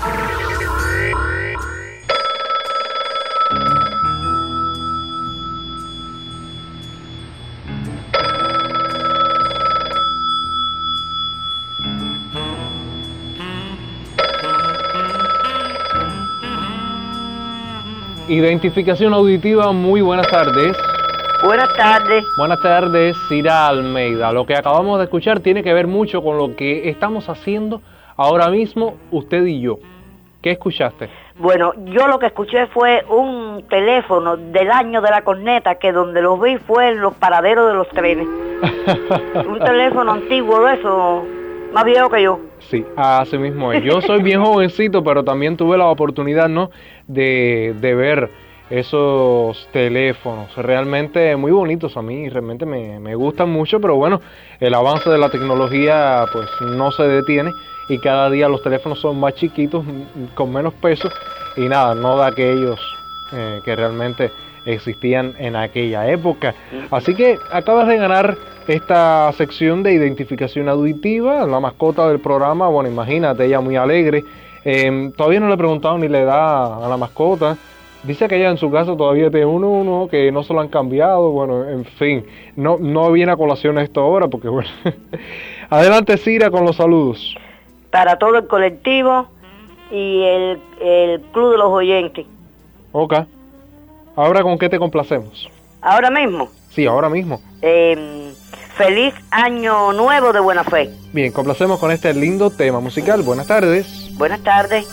Identificación auditiva, muy buenas tardes. Buenas tardes. Buenas tardes, Cira Almeida. Lo que acabamos de escuchar tiene que ver mucho con lo que estamos haciendo ahora mismo, usted y yo. ¿Qué escuchaste? Bueno, yo lo que escuché fue un teléfono del año de la corneta, que donde los vi fue en los paraderos de los trenes. Un teléfono antiguo de eso, más viejo que yo. Sí, así mismo es. Yo soy bien jovencito, pero también tuve la oportunidad, ¿no?, de, de ver esos teléfonos, realmente muy bonitos a mí, realmente me, me gustan mucho, pero bueno, el avance de la tecnología pues no se detiene y cada día los teléfonos son más chiquitos, con menos peso y nada, no de aquellos eh, que realmente existían en aquella época. Así que acabas de ganar esta sección de identificación auditiva, la mascota del programa. Bueno, imagínate, ella muy alegre. Eh, todavía no le he preguntado ni la edad a la mascota. Dice que ella en su casa todavía tiene uno, uno, que no se lo han cambiado. Bueno, en fin, no, no viene a colación esto ahora porque bueno. Adelante, Cira, con los saludos. Para todo el colectivo y el, el Club de los Oyentes. Ok. ¿Ahora con qué te complacemos? ¿Ahora mismo? Sí, ahora mismo. Eh, feliz Año Nuevo de Buena Fe. Bien, complacemos con este lindo tema musical. Buenas tardes. Buenas tardes.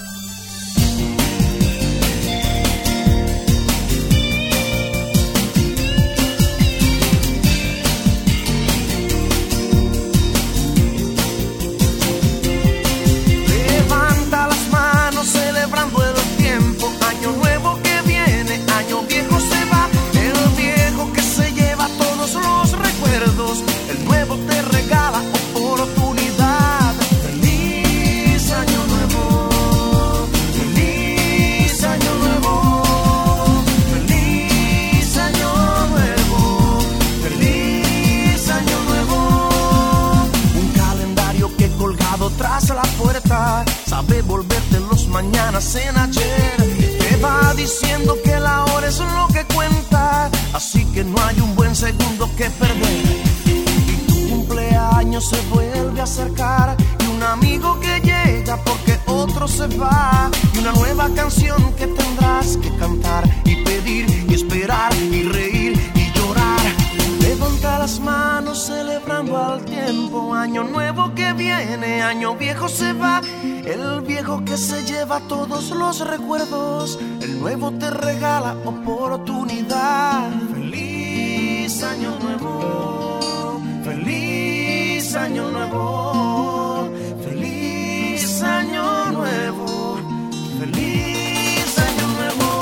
Levanta las manos celebrando el tiempo, año nuevo que viene, año viejo se va, el viejo que se lleva todos los recuerdos, el nuevo te regala oportunidad. Feliz año nuevo, feliz año nuevo, feliz año nuevo, feliz año nuevo. Un calendario que colgado tras la puerta sabe volverte los mañanas en ayer. Te va diciendo que la hora es lo que cuenta, así que no hay un buen segundo que perder. Y tu cumpleaños se vuelve a acercar, y un amigo que llega porque otro se va, y una nueva canción que tendrás que cantar y pedir y esperar y reír y llorar. Levanta las manos celebrando al tiempo, año nuevo que viene, año viejo se va, el viejo que se lleva todos los recuerdos, el nuevo te regala oportunidad. Feliz año nuevo, feliz año nuevo, feliz año nuevo, feliz año nuevo.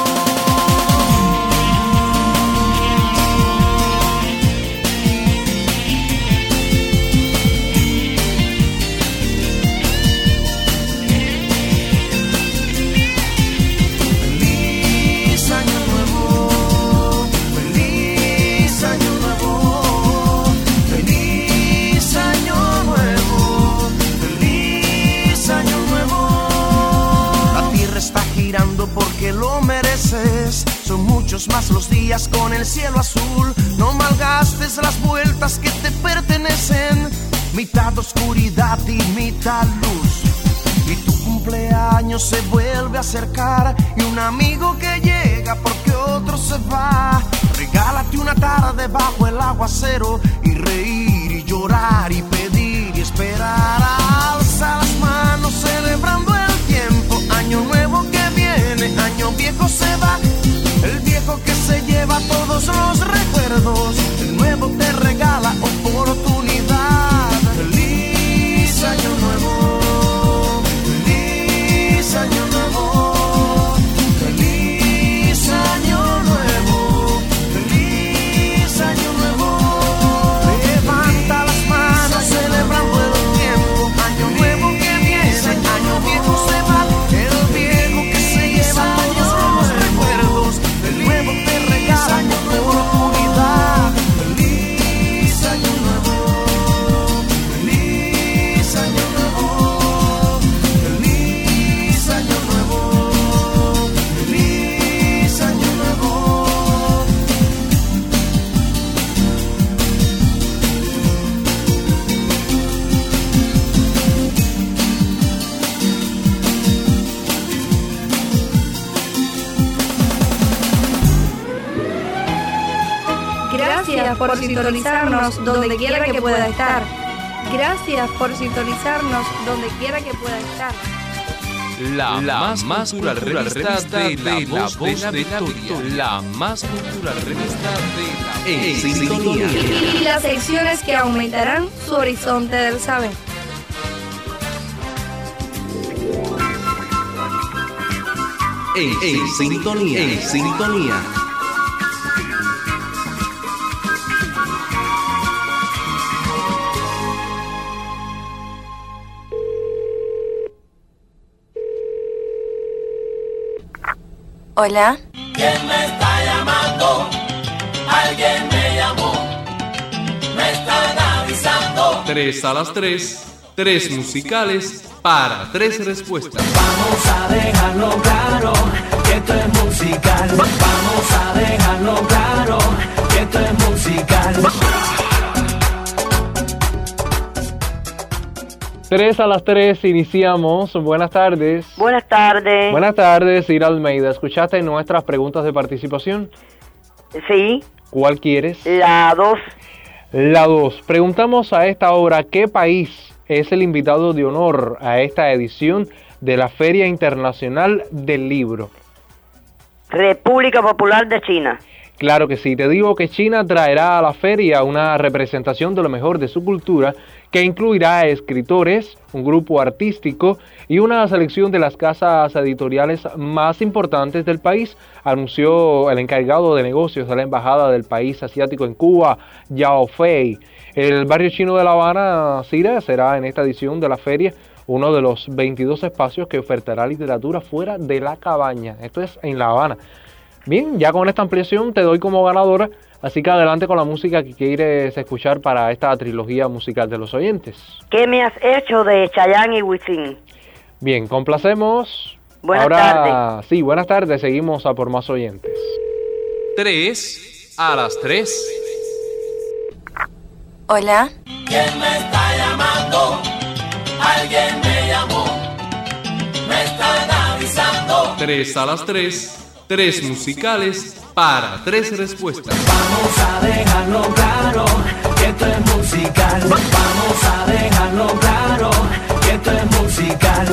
Porque lo mereces, son muchos más los días con el cielo azul. No malgastes las vueltas que te pertenecen, mitad oscuridad y mitad luz. Y tu cumpleaños se vuelve a acercar, y un amigo que llega porque otro se va. Regálate una tarde bajo el aguacero, y reír y llorar y pedir y esperar. Alza las manos celebrando el tiempo, año nuevo que viene, año viejo se va, el viejo que se lleva todo todos los recuerdos. El nuevo te regala oportunidad. Feliz año nuevo, feliz año nuevo, feliz año nuevo, feliz año nuevo. Levanta las manos celebrando el tiempo, año nuevo que viene, año viejo se va, el viejo que se lleva todos los recuerdos, el nuevo te regala oportunidad. Feliz año nuevo, feliz año nuevo, feliz año nuevo, feliz año nuevo. Gracias por sintonizarnos donde quiera que pueda estar. Gracias por sintonizarnos donde quiera que pueda estar. La, la más, más cultural revista de la, de la voz de la Victoria. La más cultural revista de la En Sintonía. Y las secciones que aumentarán su horizonte del saber. En, en Sintonía. En Sintonía. Hola. ¿Quién me está llamando? Alguien me llamó. Me están avisando. Tres a las tres, tres musicales para tres respuestas. Vamos a dejarlo claro que esto es musical. Vamos a dejarlo claro que esto es musical. Tres a las tres iniciamos. Buenas tardes. Buenas tardes. Buenas tardes, Ira Almeida. ¿Escuchaste nuestras preguntas de participación? Sí. ¿Cuál quieres? La dos. La dos. Preguntamos a esta hora qué país es el invitado de honor a esta edición de la Feria Internacional del Libro. República Popular de China. Claro que sí. Te digo que China traerá a la feria una representación de lo mejor de su cultura, que incluirá a escritores, un grupo artístico y una selección de las casas editoriales más importantes del país, anunció el encargado de negocios de la Embajada del país asiático en Cuba, Yao Fei. El barrio chino de La Habana, Cira, será en esta edición de la feria uno de los veintidós espacios que ofertará literatura fuera de la cabaña. Esto es en La Habana. Bien, ya con esta ampliación te doy como ganadora, así que adelante con la música que quieres escuchar para esta trilogía musical de los oyentes. ¿Qué me has hecho de Chayanne y Wisin? Bien, complacemos. Buenas Ahora, tardes. Sí, buenas tardes, seguimos a por más oyentes. Tres a las tres. Hola. ¿Quién me está llamando? Alguien me llamó. Me están avisando. Tres a las tres. Tres musicales para tres respuestas. Vamos a dejarlo claro que esto es musical. Vamos a dejarlo claro que esto es musical.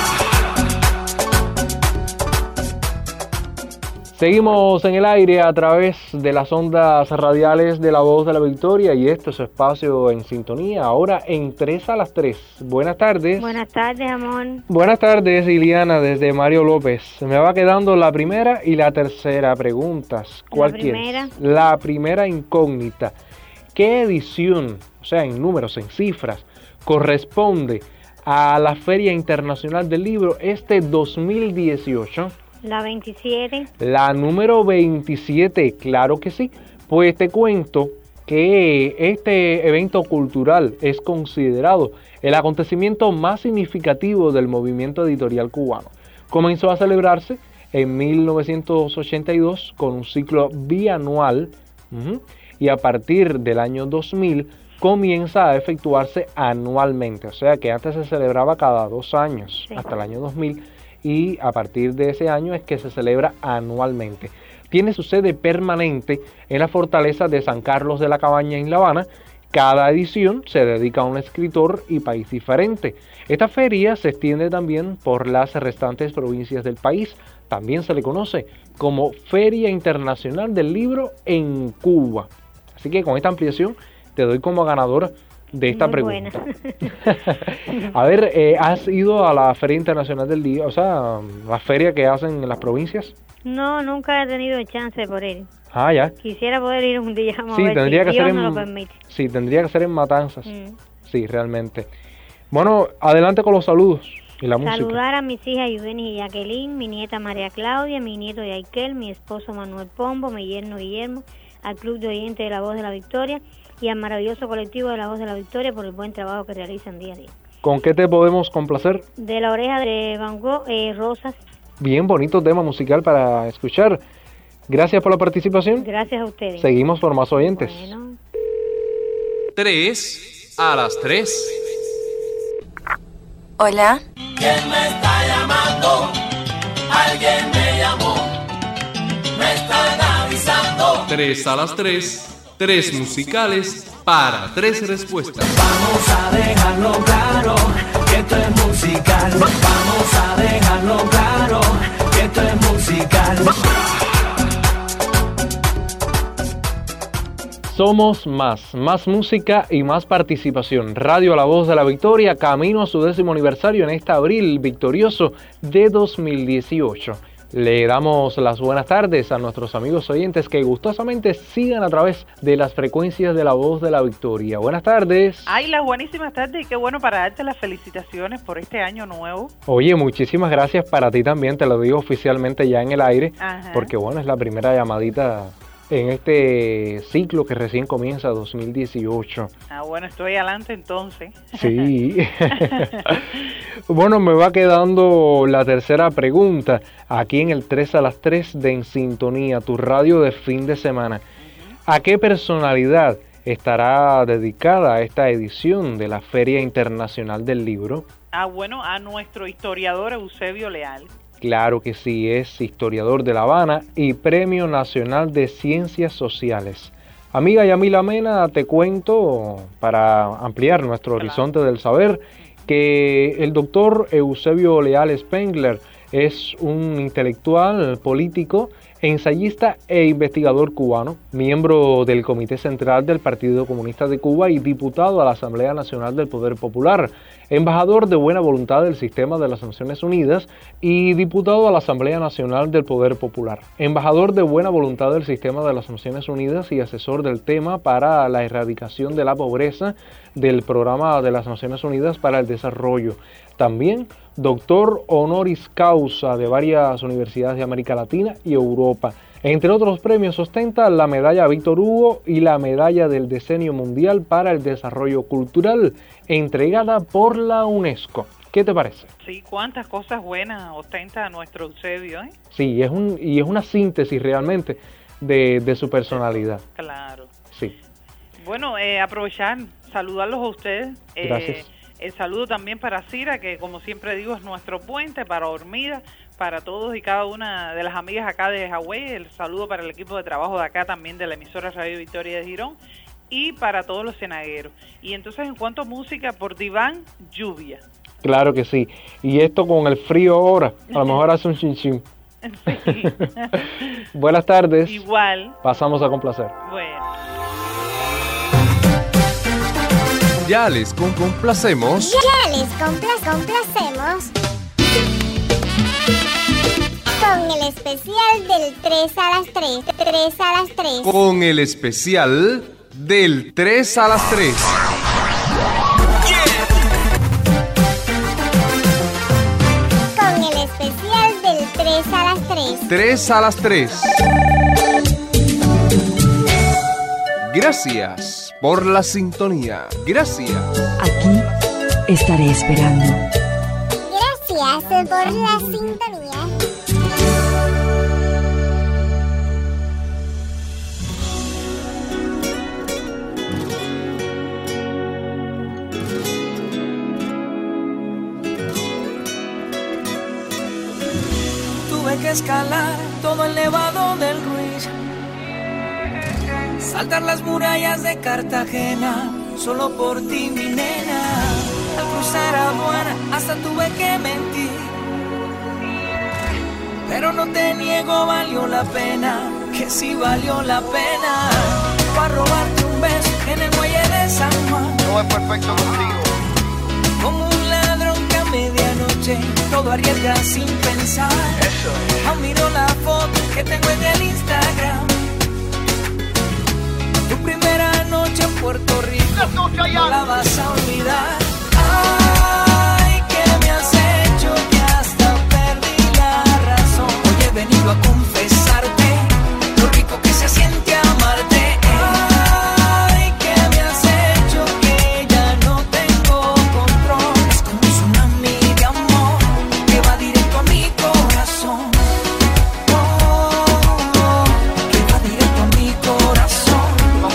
Seguimos en el aire a través de las ondas radiales de La Voz de la Victoria y este es su espacio en sintonía, ahora en tres a las tres. Buenas tardes. Buenas tardes, amor. Buenas tardes, Iliana, desde Mario López. Me va quedando la primera y la tercera preguntas. ¿Cuál La primera. quieres? La primera incógnita. ¿Qué edición, o sea, en números, en cifras, corresponde a la Feria Internacional del Libro este dos mil dieciocho? La veintisiete. La número veintisiete, claro que sí. Pues te cuento que este evento cultural es considerado el acontecimiento más significativo del movimiento editorial cubano. Comenzó a celebrarse en mil novecientos ochenta y dos con un ciclo bianual uh-huh, y a partir del año dos mil comienza a efectuarse anualmente. O sea que antes se celebraba cada dos años, sí, hasta el año dos mil. Y a partir de ese año es que se celebra anualmente. Tiene su sede permanente en la fortaleza de San Carlos de la Cabaña en La Habana. Cada edición se dedica a un escritor y país diferente. Esta feria se extiende también por las restantes provincias del país. También se le conoce como Feria Internacional del Libro en Cuba. Así que con esta ampliación te doy como ganadora de esta Muy pregunta. buena. A ver, eh, ¿has ido a la Feria Internacional del Libro? O sea, la feria que hacen en las provincias. No, nunca he tenido chance por ir. Ah, ya. Quisiera poder ir un día, vamos Sí, a ver tendría si que Dios ser nos lo en, permite. sí, tendría que ser en Matanzas. Mm. Sí, realmente. Bueno, adelante con los saludos y la música. Saludar a mis hijas Yuveni y Jacqueline, mi nieta María Claudia, mi nieto Yaikel, mi esposo Manuel Pombo, mi yerno Guillermo, al Club de Oyentes de la Voz de la Victoria y al maravilloso colectivo de la Voz de la Victoria por el buen trabajo que realizan día a día. ¿Con qué te podemos complacer? De la oreja de Van Gogh, eh, Rosas. Bien bonito tema musical para escuchar. Gracias por la participación. Gracias a ustedes. Seguimos por más oyentes. Bueno. Tres a las tres. Hola. ¿Quién me está llamando? Alguien me llamó. Me están avisando. Tres a las tres. Tres musicales para tres respuestas. Vamos a dejarlo claro que esto es musical. Vamos a dejarlo claro que esto es musical. Somos más, más música y más participación. Radio La Voz de la Victoria, camino a su décimo aniversario en este abril victorioso de dos mil dieciocho. Le damos las buenas tardes a nuestros amigos oyentes que gustosamente sigan a través de las frecuencias de La Voz de la Victoria. Buenas tardes. Ay, las buenísimas tardes y qué bueno para darte las felicitaciones por este año nuevo. Oye, muchísimas gracias para ti también, te lo digo oficialmente ya en el aire, Ajá. porque bueno, es la primera llamadita en este ciclo que recién comienza dos mil dieciocho. Ah, bueno, estoy adelante entonces. Sí. Bueno, me va quedando la tercera pregunta aquí en el tres a las tres de En Sintonía, tu radio de fin de semana. ¿A qué personalidad estará dedicada esta edición de la Feria Internacional del Libro? Ah, bueno, a nuestro historiador Eusebio Leal. Claro que sí, es historiador de La Habana y Premio Nacional de Ciencias Sociales. Amiga Yamila Mena, te cuento, para ampliar nuestro claro. horizonte del saber, que el doctor Eusebio Leal Spengler es un intelectual político, ensayista e investigador cubano, miembro del Comité Central del Partido Comunista de Cuba y diputado a la Asamblea Nacional del Poder Popular, embajador de buena voluntad del sistema de las Naciones Unidas y diputado a la Asamblea Nacional del Poder Popular, embajador de buena voluntad del sistema de las Naciones Unidas y asesor del tema para la erradicación de la pobreza del Programa de las Naciones Unidas para el Desarrollo. También doctor honoris causa de varias universidades de América Latina y Europa. Entre otros premios ostenta la medalla Víctor Hugo y la medalla del Decenio Mundial para el Desarrollo Cultural, entregada por la UNESCO. ¿Qué te parece? Sí, cuántas cosas buenas ostenta nuestro Eusebio, ¿eh? Sí, es un, y es una síntesis realmente de, de su personalidad. Claro. Sí. Bueno, eh, aprovechar, saludarlos a ustedes. Eh, Gracias. El saludo también para Cira, que como siempre digo es nuestro puente, para Hormida, para todos y cada una de las amigas acá de Hawái, el saludo para el equipo de trabajo de acá también de la emisora Radio Victoria de Girón y para todos los cenagueros. Y entonces en cuanto a música, por Diván, Lluvia. Claro que sí, y esto con el frío ahora, a lo mejor hace un chin chin. Sí. Buenas tardes. Igual. Pasamos a complacer. Bueno. Ya les complacemos. Ya les compla- complacemos con el especial del tres a las tres. tres a las tres. Con el especial del tres a las tres. Con el especial del tres a las tres. tres a las tres. Gracias por la sintonía. Gracias. Aquí estaré esperando. Gracias por la sintonía. Tuve que escalar todo el nevado del Ruiz, saltar las murallas de Cartagena, solo por ti, mi nena. Al cruzar aduana hasta tuve que mentir, pero no te niego, valió la pena, que sí valió la pena. Para robarte un beso en el muelle de San Juan. No es perfecto contigo. Como un ladrón que a medianoche todo arriesga sin pensar. Eso es. Aún miro la foto que tengo en el Instagram. Tu primera noche en Puerto Rico, no la vas a olvidar. Ay, que me has hecho que hasta perdí la razón. Hoy he venido a confesarte lo rico que se siente amarte. Ay, que me has hecho que ya no tengo control. Es como un tsunami de amor que va directo a mi corazón. Oh, que va directo a mi corazón.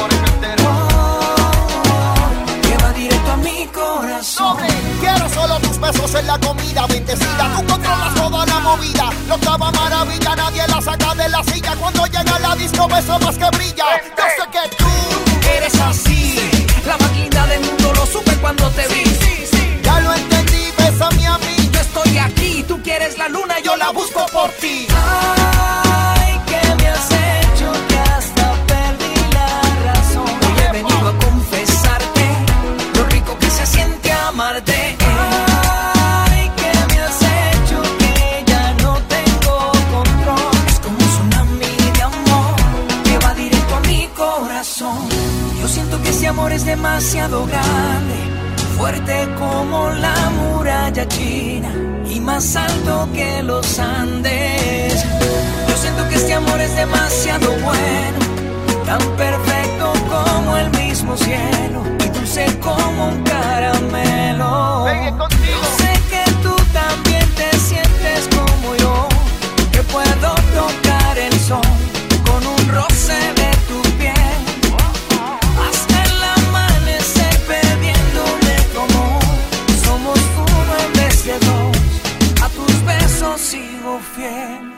Oh, que va directo a mi corazón. Quiero solo tus besos en la comida bendecida. Tú controlas toda la movida. Lo octava maravilla, nadie la saca de la silla. Cuando llega a la disco, beso más que brilla. Yo sé que tú eres así, la más linda del mundo, lo supe cuando te vi. Sí, sí, ya lo entendí, bésame a mí. Yo estoy aquí, tú quieres la luna, yo la busco por ti. Ay, que me has hecho que hasta perdí la razón. Hoy he venido a confesarte lo rico que se siente amarte. Ay, que me has hecho que ya no tengo control. Es como un tsunami de amor que va directo a mi corazón. Yo siento que ese amor es demasiado grande, fuerte como la muralla china y más alto que los Andes. Yo siento que este amor es demasiado bueno, tan perfecto como el mismo cielo y dulce como un caramelo. Yo sé que tú también te sientes como yo, que puedo tocar el sol con un roce de tu piel. Hasta el amanecer perdiéndome como somos uno en vez de dos. A tus besos sigo fiel.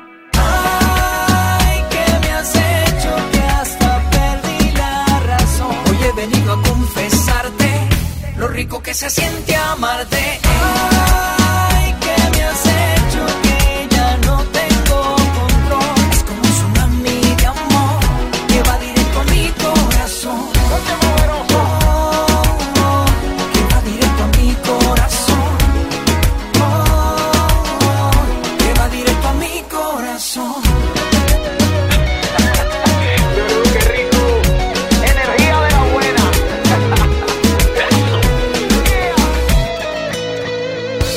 Ay, que me has hecho que hasta perdí la razón. Hoy he venido a confesarte lo rico que se siente amarte. Ay, que me has hecho que ya no tengo control. Es como un tsunami de amor que va directo a mi corazón. Oh, que va directo a mi corazón. Oh, que va directo a mi corazón. Qué rico. Energía de la buena.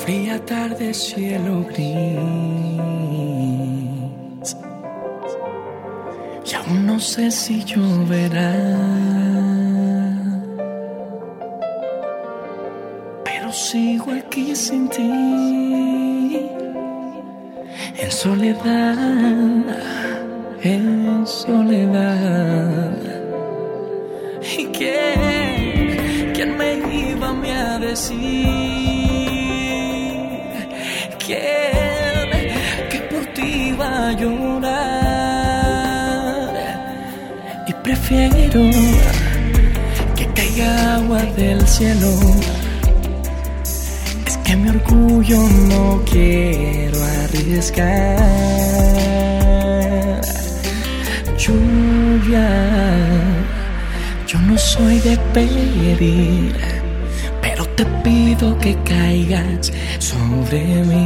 fría tarde, cielo gris, y aún no sé si lloverá, pero sigo aquí sin ti, en soledad, en soledad. ¿Y quién, quién me iba a mí a decir? ¿Quién que por ti iba a llorar? Y prefiero que caiga agua del cielo. Es que mi orgullo no quiero arriesgar. Lluvia, yo no soy de pedir, pero te pido que caigas sobre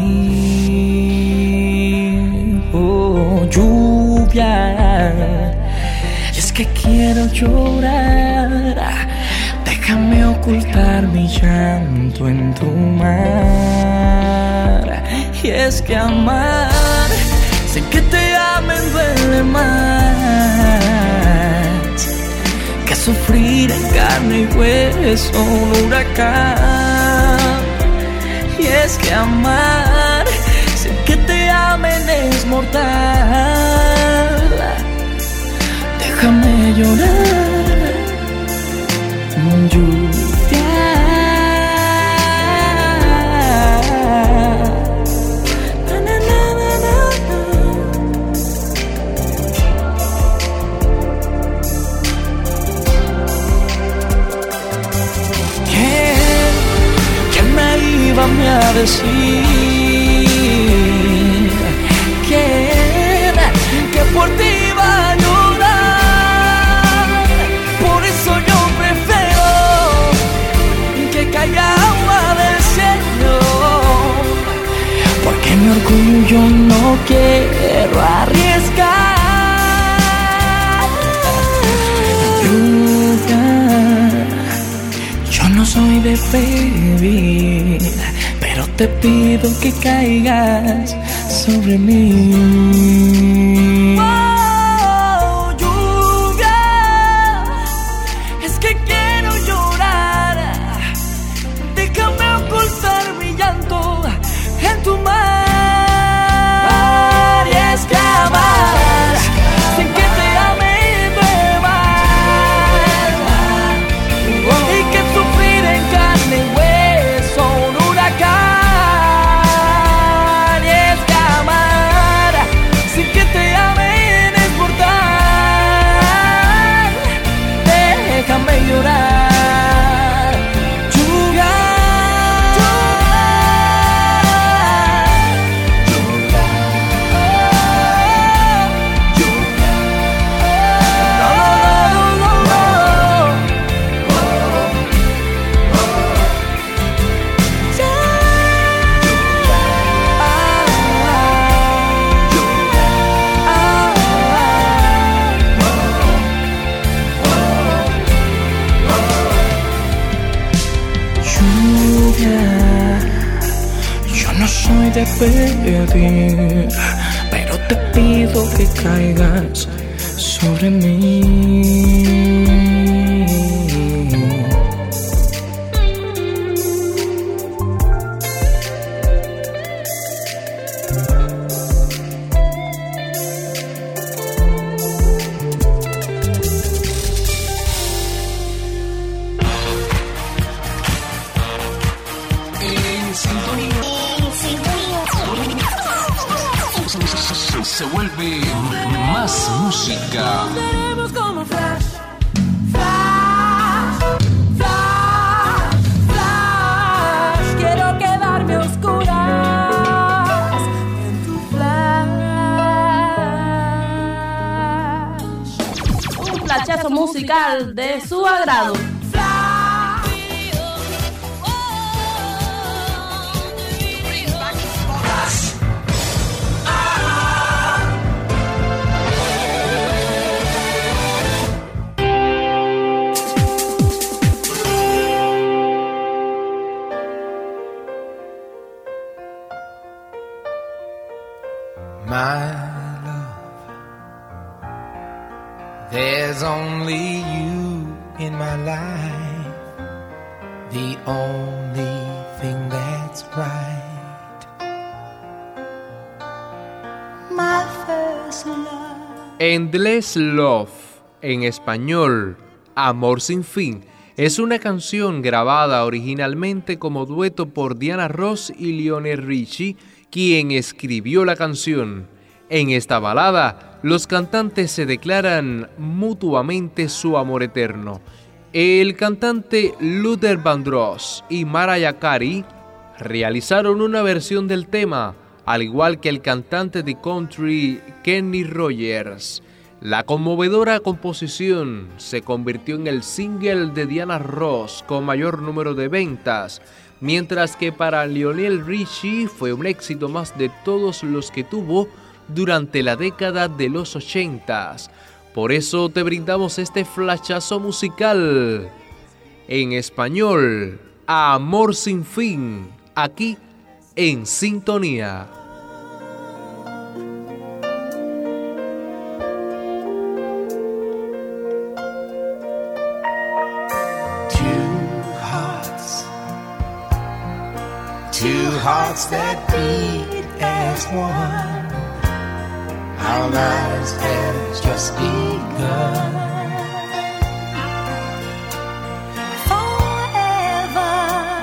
mí. Oh, lluvia, y es que quiero llorar. Déjame ocultar mi llanto en tu mar. Y es que amar sin que te amen duele más que sufrir en carne y hueso un huracán. Y es que amar sin que te amen es mortal. Déjame llorar, lluvia. Na, na, na, na, na. ¿Quién, quién me iba a mí a decir? ¿Quién que por ti iba a llorar? Por eso yo prefiero que caiga agua del cielo, porque mi orgullo no quiero arriesgar. Lluvia, yo no soy de pedir, pero te pido que caigas sobre mí. Oh, lluvia, es que quiero llorar. Déjame ocultar mi llanto en tu mar. Y es que amar sin que te ame duele más, y que sufrir en carne y hueso un huracán. Y es que amar sin que te amen es mortal. Déjame llorar, lluvia. Yo no soy de pedir, pero te pido que caigas sobre mí. Se vuelve más música. Seremos como Flash, Flash, Flash, Flash. Quiero quedarme a oscuras en tu flash. Un flashazo musical de su agrado. in my life, the only thing that's right. My first love. Endless Love, en español, Amor sin fin, es una canción grabada originalmente como dueto por Diana Ross y Lionel Richie, quien escribió la canción. En esta balada, los cantantes se declaran mutuamente su amor eterno. El cantante Luther Vandross y Mariah Carey realizaron una versión del tema, al igual que el cantante de country Kenny Rogers. La conmovedora composición se convirtió en el single de Diana Ross con mayor número de ventas, mientras que para Lionel Richie fue un éxito más de todos los que tuvo durante la década de los ochentas. Por eso te brindamos este flashazo musical. En español, Amor sin fin, aquí en Sintonía. Two hearts that beat as one. Our lives have just begun. Forever,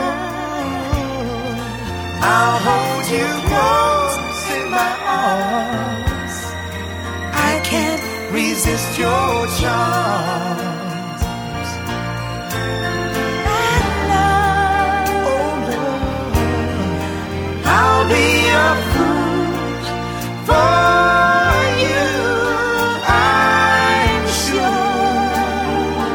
I'll hold you close in my arms. I can't resist your charms. I'll be a fool for you, I'm sure.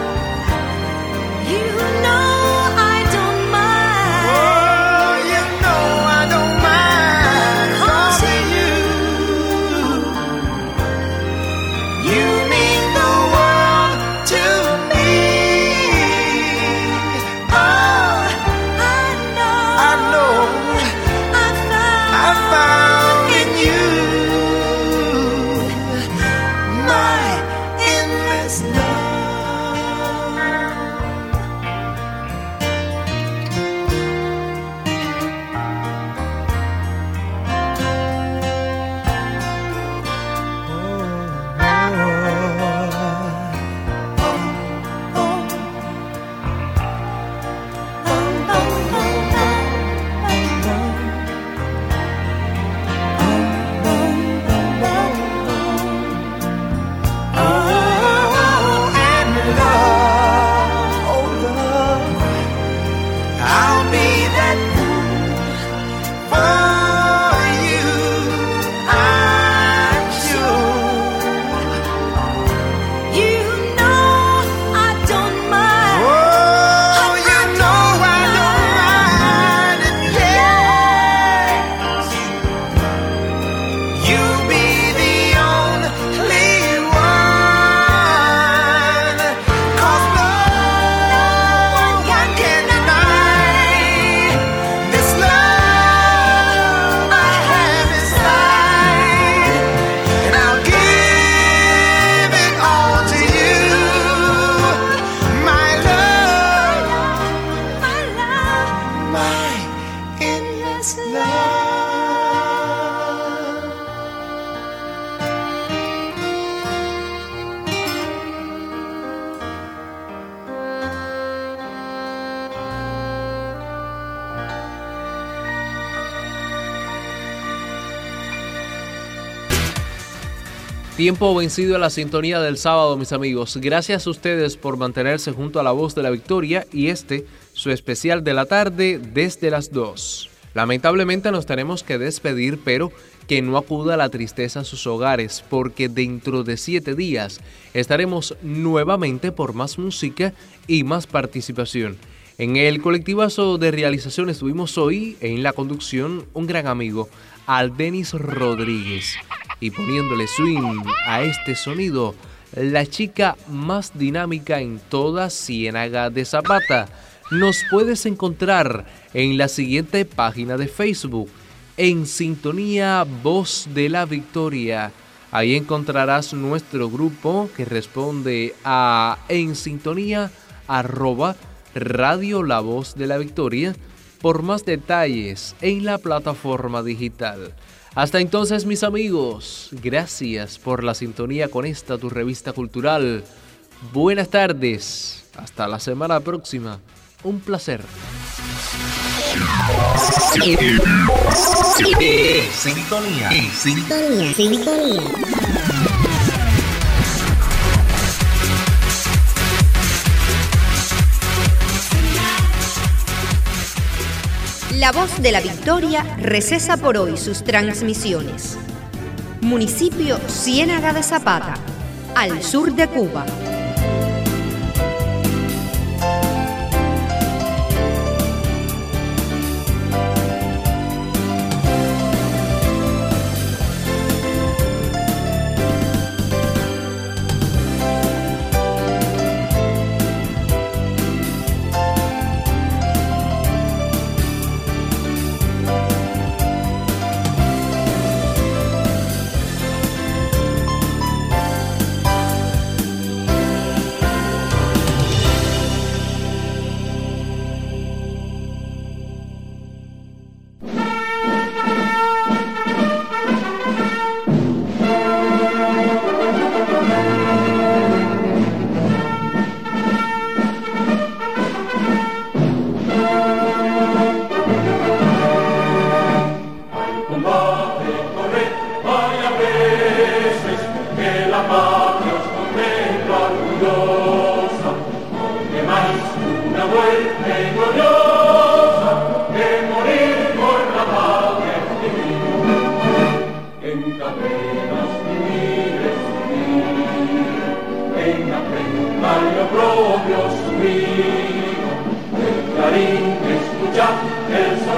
You know I don't mind. Oh, you know I don't mind. 'Cause you, you mean the world to me. Oh, I know, I know. I found in you my endless Tiempo vencido a la sintonía del sábado, mis amigos. Gracias a ustedes por mantenerse junto a la voz de la victoria y este, su especial de la tarde desde las dos. Lamentablemente nos tenemos que despedir, pero que no acuda la tristeza a sus hogares, porque dentro de siete días estaremos nuevamente por más música y más participación. En el colectivazo de realización estuvimos hoy en la conducción un gran amigo, Aldenis Rodríguez, y poniéndole swing a este sonido, la chica más dinámica en toda Ciénaga de Zapata. Nos puedes encontrar en la siguiente página de Facebook, En Sintonía Voz de la Victoria. Ahí encontrarás nuestro grupo que responde a En Sintonía arroba Radio La Voz de la Victoria, por más detalles en la plataforma digital. Hasta entonces, mis amigos, gracias por la sintonía con esta tu revista cultural. Buenas tardes, hasta la semana próxima. Un placer. Sintonía, sintonía, sintonía. La Voz de la Victoria recesa por hoy sus transmisiones. Municipio Ciénaga de Zapata, al sur de Cuba. Propio subir, el clarín escucha, el